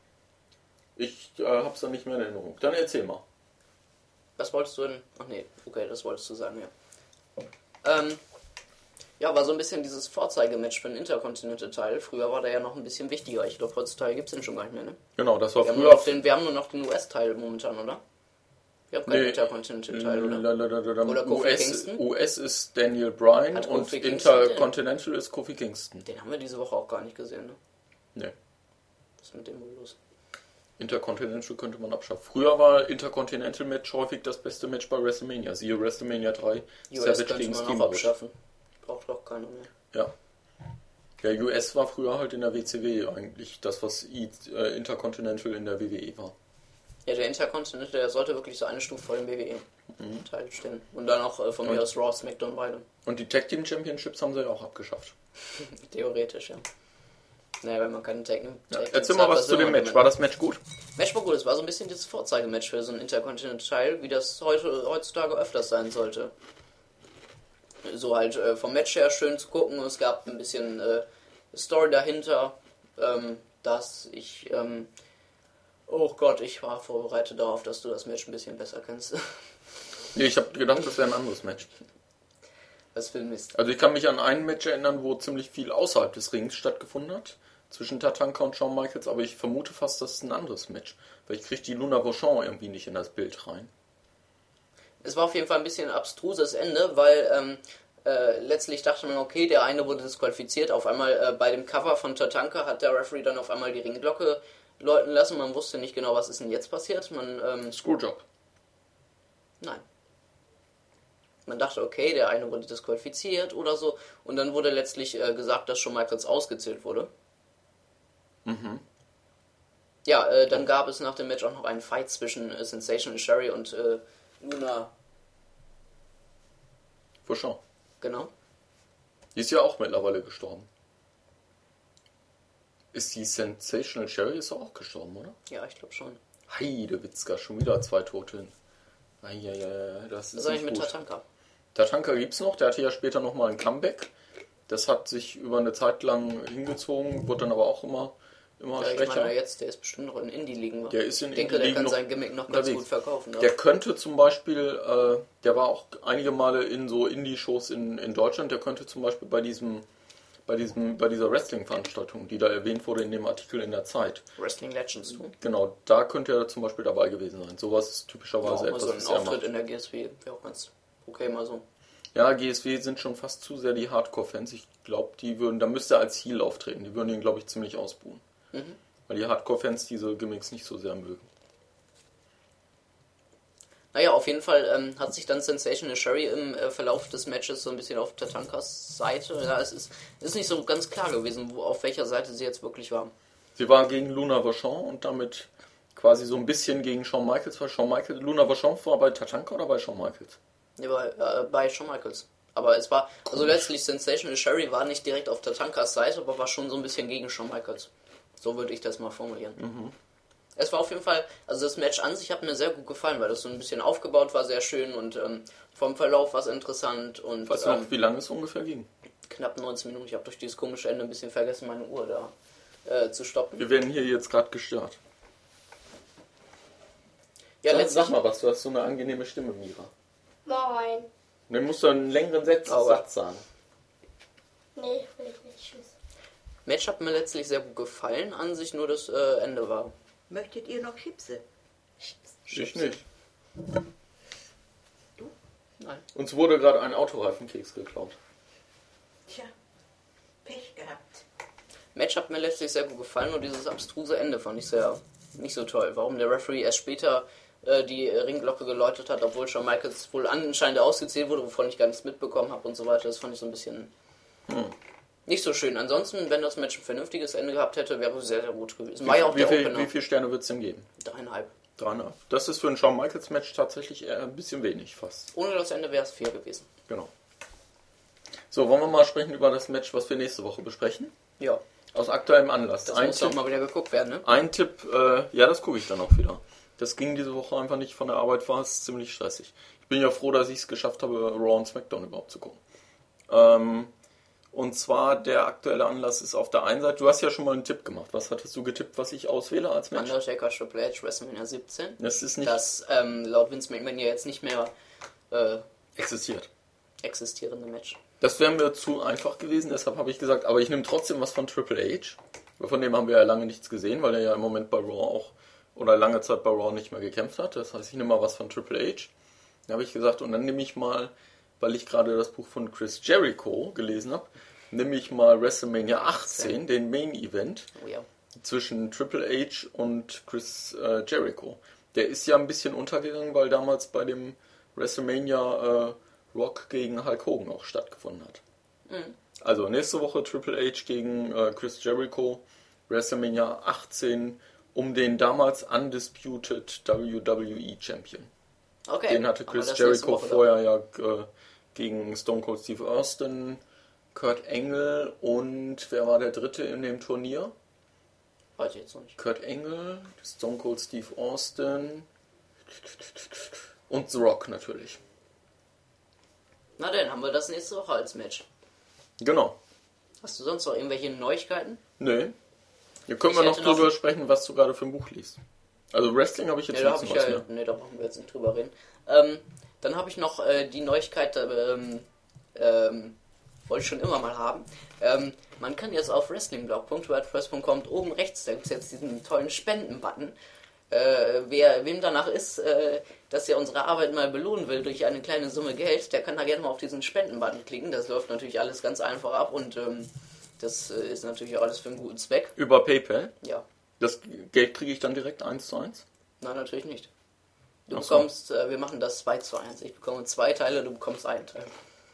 Ich hab's dann nicht mehr in Erinnerung. Dann erzähl mal. Was wolltest du denn? Ach nee, okay, das wolltest du sagen, ja. Ja, war so ein bisschen dieses Vorzeigematch für den Intercontinental-Teil. Früher war der ja noch ein bisschen wichtiger. Ich glaube, heutzutage gibt es den schon gar nicht mehr, ne? Genau, das war früher. Wir haben nur noch den US-Teil momentan, oder? Wir haben keinen Intercontinental-Teil, oder? Oder Kofi Kingston? US ist Daniel Bryan und Intercontinental ist Kofi Kingston. Den haben wir diese Woche auch gar nicht gesehen, ne? Ne. Was ist mit dem wohl los? Intercontinental könnte man abschaffen. Früher war Intercontinental-Match häufig das beste Match bei WrestleMania. Siehe WrestleMania 3. Savage gegen Steamboat. Abschaffen. Braucht doch keiner mehr. Ja. Der US war früher halt in der WCW eigentlich das, was Intercontinental in der WWE war. Ja, der Intercontinental, der sollte wirklich so eine Stufe vor dem WWE-Teil stehen. Und dann auch von mir aus Raw, SmackDown, beide. Und die Tag Team Championships haben sie ja auch abgeschafft. Theoretisch, ja. Naja, wenn man keine Tag Team erzähl mal was zu dem Match. War das Match gut? Match war gut. Es war so ein bisschen dieses Vorzeigematch für so ein Intercontinental, wie das heutzutage öfters sein sollte. So halt vom Match her schön zu gucken. Es gab ein bisschen Story dahinter, dass ich... oh Gott, ich war vorbereitet darauf, dass du das Match ein bisschen besser kennst. Nee, ich habe gedacht, das wäre ein anderes Match. Was für ein Mist. Also ich kann mich an ein Match erinnern, wo ziemlich viel außerhalb des Rings stattgefunden hat. Zwischen Tatanka und Shawn Michaels, aber ich vermute fast, das ist ein anderes Match. Weil ich kriege die Luna Vachon irgendwie nicht in das Bild rein. Es war auf jeden Fall ein bisschen ein abstruses Ende, weil letztlich dachte man, okay, der eine wurde disqualifiziert. Auf einmal bei dem Cover von Tatanka hat der Referee dann auf einmal die Ringglocke läuten lassen. Man wusste nicht genau, was ist denn jetzt passiert. Screwjob. Nein. Man dachte, okay, der eine wurde disqualifiziert oder so. Und dann wurde letztlich gesagt, dass Shawn Michaels ausgezählt wurde. Mhm. Ja, dann gab es nach dem Match auch noch einen Fight zwischen Sensational Sherry und Luna Vachon. Genau. Die ist ja auch mittlerweile gestorben. Ist die Sensational Sherry ist auch gestorben, oder? Ja, ich glaube schon. Heidewitzka, schon wieder 2 Tote. Das ist eigentlich mit Tatanka. Tatanka gibt's noch, der hatte ja später nochmal ein Comeback. Das hat sich über eine Zeit lang hingezogen, wurde dann aber auch immer schwächer. Ich meine, der ist bestimmt noch in Indie-Ligen. Der ist in Ich denke, der kann sein Gimmick noch ganz gut verkaufen. Der könnte zum Beispiel, der war auch einige Male in so Indie-Shows in Deutschland, der könnte zum Beispiel bei dieser Wrestling-Veranstaltung, die da erwähnt wurde in dem Artikel in der Zeit. Wrestling Legends, du? Genau, da könnte er zum Beispiel dabei gewesen sein. Sowas ist typischerweise etwas, was er macht. Auftritt in der GSW wäre auch ganz okay mal so. Ja, GSW sind schon fast zu sehr die Hardcore-Fans. Ich glaube, da müsste er als Heel auftreten. Die würden ihn, glaube ich, ziemlich ausbuhen. Mhm. Weil die Hardcore-Fans diese Gimmicks nicht so sehr mögen. Naja, auf jeden Fall hat sich dann Sensational Sherry im Verlauf des Matches so ein bisschen auf Tatankas Seite. Ja, es ist nicht so ganz klar gewesen, auf welcher Seite sie jetzt wirklich war. Sie war gegen Luna Vachon und damit quasi so ein bisschen gegen Shawn Michaels. Luna Vachon war bei Tatanka oder bei Shawn Michaels? Ja, bei Shawn Michaels. Aber es war, also letztlich Sensational Sherry war nicht direkt auf Tatankas Seite, aber war schon so ein bisschen gegen Shawn Michaels. So würde ich das mal formulieren. Es war auf jeden Fall, also das Match an sich hat mir sehr gut gefallen, weil das so ein bisschen aufgebaut war, sehr schön und vom Verlauf war es interessant. Und, weißt du noch, wie lange es ungefähr ging? Knapp 19 Minuten. Ich habe durch dieses komische Ende ein bisschen vergessen, meine Uhr da zu stoppen. Wir werden hier jetzt gerade gestört. Ja, Sag mal was, du hast so eine angenehme Stimme, Mira. Moin. Dann musst du einen längeren Satz sagen. Nee, will ich nicht. Tschüss. Match hat mir letztlich sehr gut gefallen, an sich nur das Ende war. Möchtet ihr noch Chipse? Ich nicht. Du? Nein. Uns wurde gerade ein Autoreifenkeks geklaut. Tja, Pech gehabt. Match hat mir letztlich sehr gut gefallen, nur dieses abstruse Ende fand ich nicht so toll. Warum der Referee erst später die Ringglocke geläutet hat, obwohl Shawn Michaels wohl anscheinend ausgezählt wurde, wovon ich gar nichts mitbekommen habe und so weiter, das fand ich so ein bisschen nicht so schön. Ansonsten, wenn das Match ein vernünftiges Ende gehabt hätte, wäre es sehr, sehr gut gewesen. Wie viele Sterne wird es denn geben? 3,5. 3,5. Das ist für ein Shawn Michaels Match tatsächlich eher ein bisschen wenig fast. Ohne das Ende wäre es 4 gewesen. Genau. So, wollen wir mal sprechen über das Match, was wir nächste Woche besprechen? Ja. Aus aktuellem Anlass. Das muss auch mal wieder geguckt werden, ne? Ein Tipp, ja, das gucke ich dann auch wieder. Das ging diese Woche einfach nicht, von der Arbeit war es ziemlich stressig. Ich bin ja froh, dass ich es geschafft habe, Raw und SmackDown überhaupt zu gucken. Und zwar, der aktuelle Anlass ist auf der einen Seite, du hast ja schon mal einen Tipp gemacht. Was hattest du getippt, was ich auswähle als Match? Undertaker Triple H, WrestleMania 17. Das ist nicht... Das laut Vince McMahon ja jetzt nicht mehr existierende Match. Das wäre mir zu einfach gewesen, deshalb habe ich gesagt, aber ich nehme trotzdem was von Triple H. Von dem haben wir ja lange nichts gesehen, weil er ja im Moment bei Raw auch, oder lange Zeit bei Raw nicht mehr gekämpft hat. Das heißt, ich nehme mal was von Triple H. Da habe ich gesagt, und dann nehme ich mal, weil ich gerade das Buch von Chris Jericho gelesen habe, nehme ich mal WrestleMania 18, den Main Event, zwischen Triple H und Chris Jericho. Der ist ja ein bisschen untergegangen, weil damals bei dem WrestleMania Rock gegen Hulk Hogan auch stattgefunden hat. Also nächste Woche Triple H gegen Chris Jericho, WrestleMania 18 um den damals undisputed WWE Champion. Okay. Den hatte Chris Jericho vorher ja gegen Stone Cold Steve Austin, Kurt Angle und wer war der dritte in dem Turnier? Weiß ich jetzt noch nicht. Kurt Angle, Stone Cold Steve Austin und The Rock natürlich. Na dann haben wir das nächste Woche als Match. Genau. Hast du sonst noch irgendwelche Neuigkeiten? Nee. Hier können wir noch drüber sprechen, was du gerade für ein Buch liest. Also Wrestling habe ich jetzt nicht was mehr. Nee, da brauchen wir jetzt nicht drüber reden. Dann habe ich noch die Neuigkeit, wollte ich schon immer mal haben. Man kann jetzt auf wrestlingblog.wordpress.com oben rechts, da gibt es jetzt diesen tollen Spenden-Button. Wem danach ist, dass er unsere Arbeit mal belohnen will durch eine kleine Summe Geld, der kann da gerne mal auf diesen Spenden-Button klicken. Das läuft natürlich alles ganz einfach ab und das ist natürlich auch alles für einen guten Zweck. Über PayPal? Ja. Das Geld kriege ich dann direkt 1:1? Nein, natürlich nicht. Du bekommst, wir machen das 2:1. Ich bekomme 2 Teile, du bekommst 1 Teil.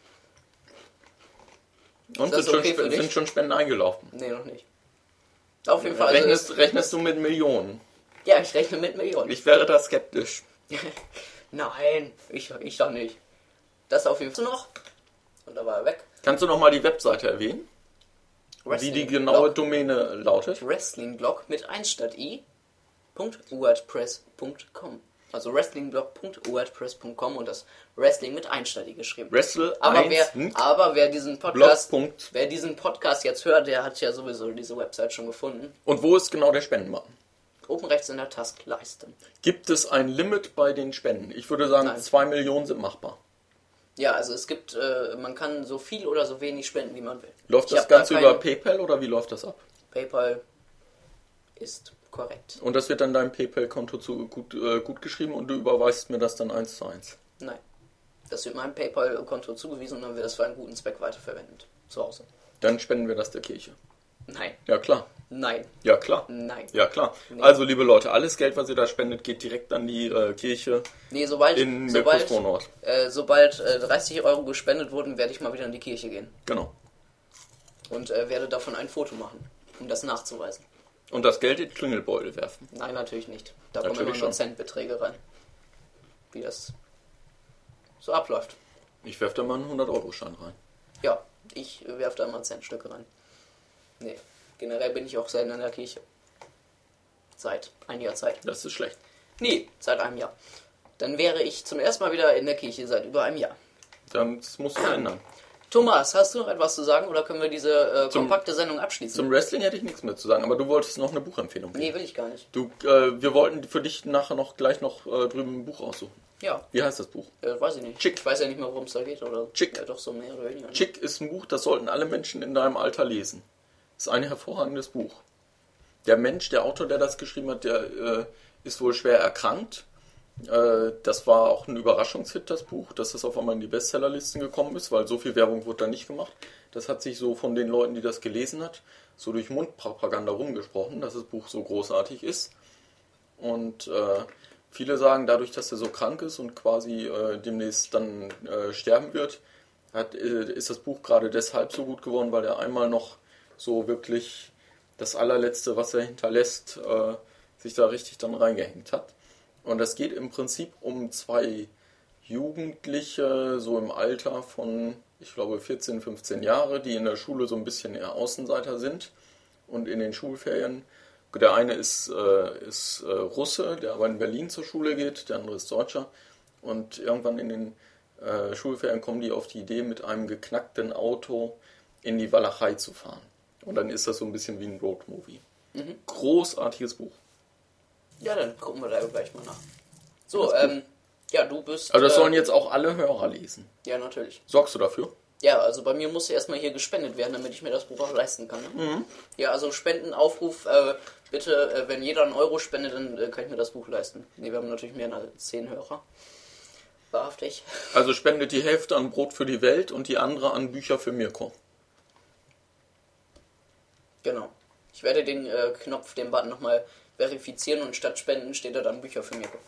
Und sind schon Spenden eingelaufen? Nee, noch nicht. Auf jeden Fall. Rechnest du mit Millionen? Ja, ich rechne mit Millionen. Ich wäre da skeptisch. Nein, ich doch nicht. Das auf jeden Fall noch. Und da war er weg. Kannst du noch mal die Webseite erwähnen? Wie die genaue Domäne lautet? Wrestlingblog mit 1 statt i.wordpress.com. Also wrestlingblog.wordpress.com und das Wrestling mit 1 statt i geschrieben. Aber wer diesen Podcast jetzt hört, der hat ja sowieso diese Website schon gefunden. Und wo ist genau der Spendenbutton? Oben rechts in der Taskleiste. Gibt es ein Limit bei den Spenden? Ich würde sagen, Nein. 2 Millionen sind machbar. Ja, also es gibt, man kann so viel oder so wenig spenden, wie man will. Läuft das Ganze über PayPal oder wie läuft das ab? PayPal ist korrekt. Und das wird dann deinem PayPal-Konto gut geschrieben und du überweist mir das dann 1:1? Nein. Das wird meinem PayPal-Konto zugewiesen und dann wird das für einen guten Zweck weiterverwendet. Zu Hause. Dann spenden wir das der Kirche. Nein. Ja, klar. Nein. Ja, klar. Nein. Ja, klar. Nee. Also, liebe Leute, alles Geld, was ihr da spendet, geht direkt an die Kirche in Mirkus-Wohnort. Sobald 30 Euro gespendet wurden, werde ich mal wieder in die Kirche gehen. Genau. Und werde davon ein Foto machen, um das nachzuweisen. Und das Geld in den Klingelbeutel werfen? Nein, natürlich nicht. Da kommen immer nur Centbeträge rein. Wie das so abläuft. Ich werfe da mal einen 100-Euro-Schein rein. Ja, ich werfe da mal Centstücke rein. Nee, generell bin ich auch selten in der Kirche. Seit einiger Zeit. Das ist schlecht. Nee, seit einem Jahr. Dann wäre ich zum ersten Mal wieder in der Kirche seit über einem Jahr. Das musst du ändern. Thomas, hast du noch etwas zu sagen oder können wir diese kompakte Sendung abschließen? Zum Wrestling hätte ich nichts mehr zu sagen, aber du wolltest noch eine Buchempfehlung geben. Nee, will ich gar nicht. Wir wollten für dich nachher gleich noch drüben ein Buch aussuchen. Ja. Wie heißt das Buch? Weiß ich nicht. Chick. Ich weiß ja nicht mehr, worum es da geht. Oder? Chick. Ja, doch so mehr oder weniger. Ne? Chick ist ein Buch, das sollten alle Menschen in deinem Alter lesen. Ist ein hervorragendes Buch. Der Autor, der das geschrieben hat, der ist wohl schwer erkrankt. Das war auch ein Überraschungshit, das Buch, dass das auf einmal in die Bestsellerlisten gekommen ist, weil so viel Werbung wurde da nicht gemacht. Das hat sich so von den Leuten, die das gelesen hat, so durch Mundpropaganda rumgesprochen, dass das Buch so großartig ist. Und viele sagen, dadurch, dass er so krank ist und quasi demnächst dann sterben wird, ist das Buch gerade deshalb so gut geworden, weil er einmal noch so wirklich das allerletzte, was er hinterlässt, sich da richtig dann reingehängt hat. Und das geht im Prinzip um 2 Jugendliche, so im Alter von, ich glaube, 14, 15 Jahre, die in der Schule so ein bisschen eher Außenseiter sind und in den Schulferien. Der eine ist Russe, der aber in Berlin zur Schule geht, der andere ist Deutscher. Und irgendwann in den Schulferien kommen die auf die Idee, mit einem geknackten Auto in die Walachei zu fahren. Und dann ist das so ein bisschen wie ein Roadmovie. Mhm. Großartiges Buch. Ja, dann gucken wir da gleich mal nach. So, ja, du bist... Also das sollen jetzt auch alle Hörer lesen. Ja, natürlich. Sorgst du dafür? Ja, also bei mir muss erstmal hier gespendet werden, damit ich mir das Buch auch leisten kann. Ne? Mhm. Ja, also Spendenaufruf, bitte, wenn jeder einen Euro spendet, dann kann ich mir das Buch leisten. Ne, wir haben natürlich mehr als 10 Hörer. Wahrhaftig. Also spendet die Hälfte an Brot für die Welt und die andere an Bücher für Mirko. Genau. Ich werde den Knopf, den Button nochmal verifizieren und statt Spenden steht da dann Bücher für Mirko.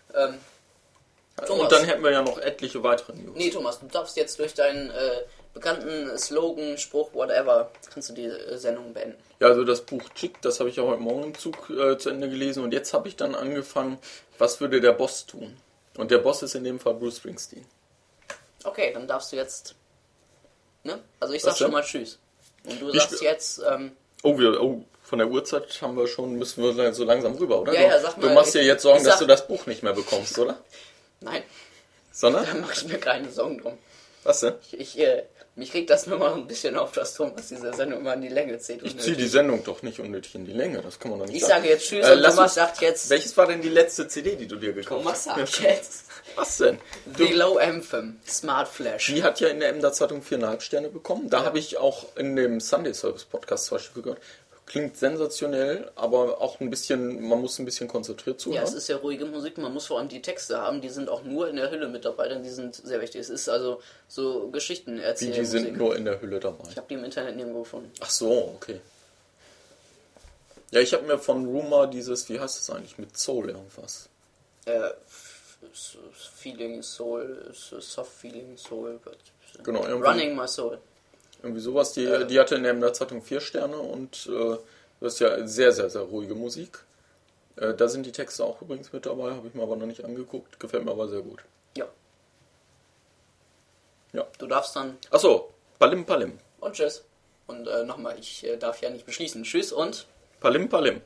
Und dann hätten wir ja noch etliche weitere News. Nee, Thomas, du darfst jetzt durch deinen bekannten Slogan, Spruch, whatever, kannst du die Sendung beenden. Ja, also das Buch Chick, das habe ich ja heute Morgen im Zug zu Ende gelesen und jetzt habe ich dann angefangen, was würde der Boss tun? Und der Boss ist in dem Fall Bruce Springsteen. Okay, dann darfst du jetzt, ne? Also ich sag schon mal Tschüss. Und du sagst jetzt, von der Uhrzeit müssen wir so langsam rüber, oder? Ja, sag mal. Du machst dir jetzt Sorgen, dass du das Buch nicht mehr bekommst, oder? Nein. Sondern? Da mache ich mir keine Sorgen drum. Was denn? Mich regt das nur mal ein bisschen auf, dass Thomas diese Sendung immer in die Länge zieht. Ich ziehe die Sendung doch nicht unnötig in die Länge, das kann man doch nicht sagen. Ich sage jetzt Tschüss und Thomas sagt jetzt... Welches war denn die letzte CD, die du dir gekauft hast? Thomas sagt jetzt... Was denn? The Low Anthem, Smart Flash. Die hat ja in der Emder Zeitung 4,5 Sterne bekommen. Da habe ich auch in dem Sunday Service Podcast zum Beispiel gehört. Klingt sensationell, aber auch ein bisschen, man muss ein bisschen konzentriert zuhören. Ja, es ist ja ruhige Musik, man muss vor allem die Texte haben, die sind auch nur in der Hülle mit dabei, denn die sind sehr wichtig. Es ist also so Geschichten erzählen. Wie, die sind nur in der Hülle dabei? Ich habe die im Internet nirgendwo gefunden. Ach so, okay. Ja, ich habe mir von Rumor dieses, wie heißt das eigentlich, mit Soul irgendwas? Feeling Soul, Soft Feeling Soul. Genau, Running My Soul. Irgendwie sowas, die hatte in der Emder Zeitung 4 Sterne und das ist ja sehr, sehr, sehr ruhige Musik. Da sind die Texte auch übrigens mit dabei, habe ich mir aber noch nicht angeguckt, gefällt mir aber sehr gut. Ja. Ja. Du darfst dann... Achso, Palim Palim. Und tschüss. Und nochmal, ich darf ja nicht beschließen. Tschüss und... Palim Palim.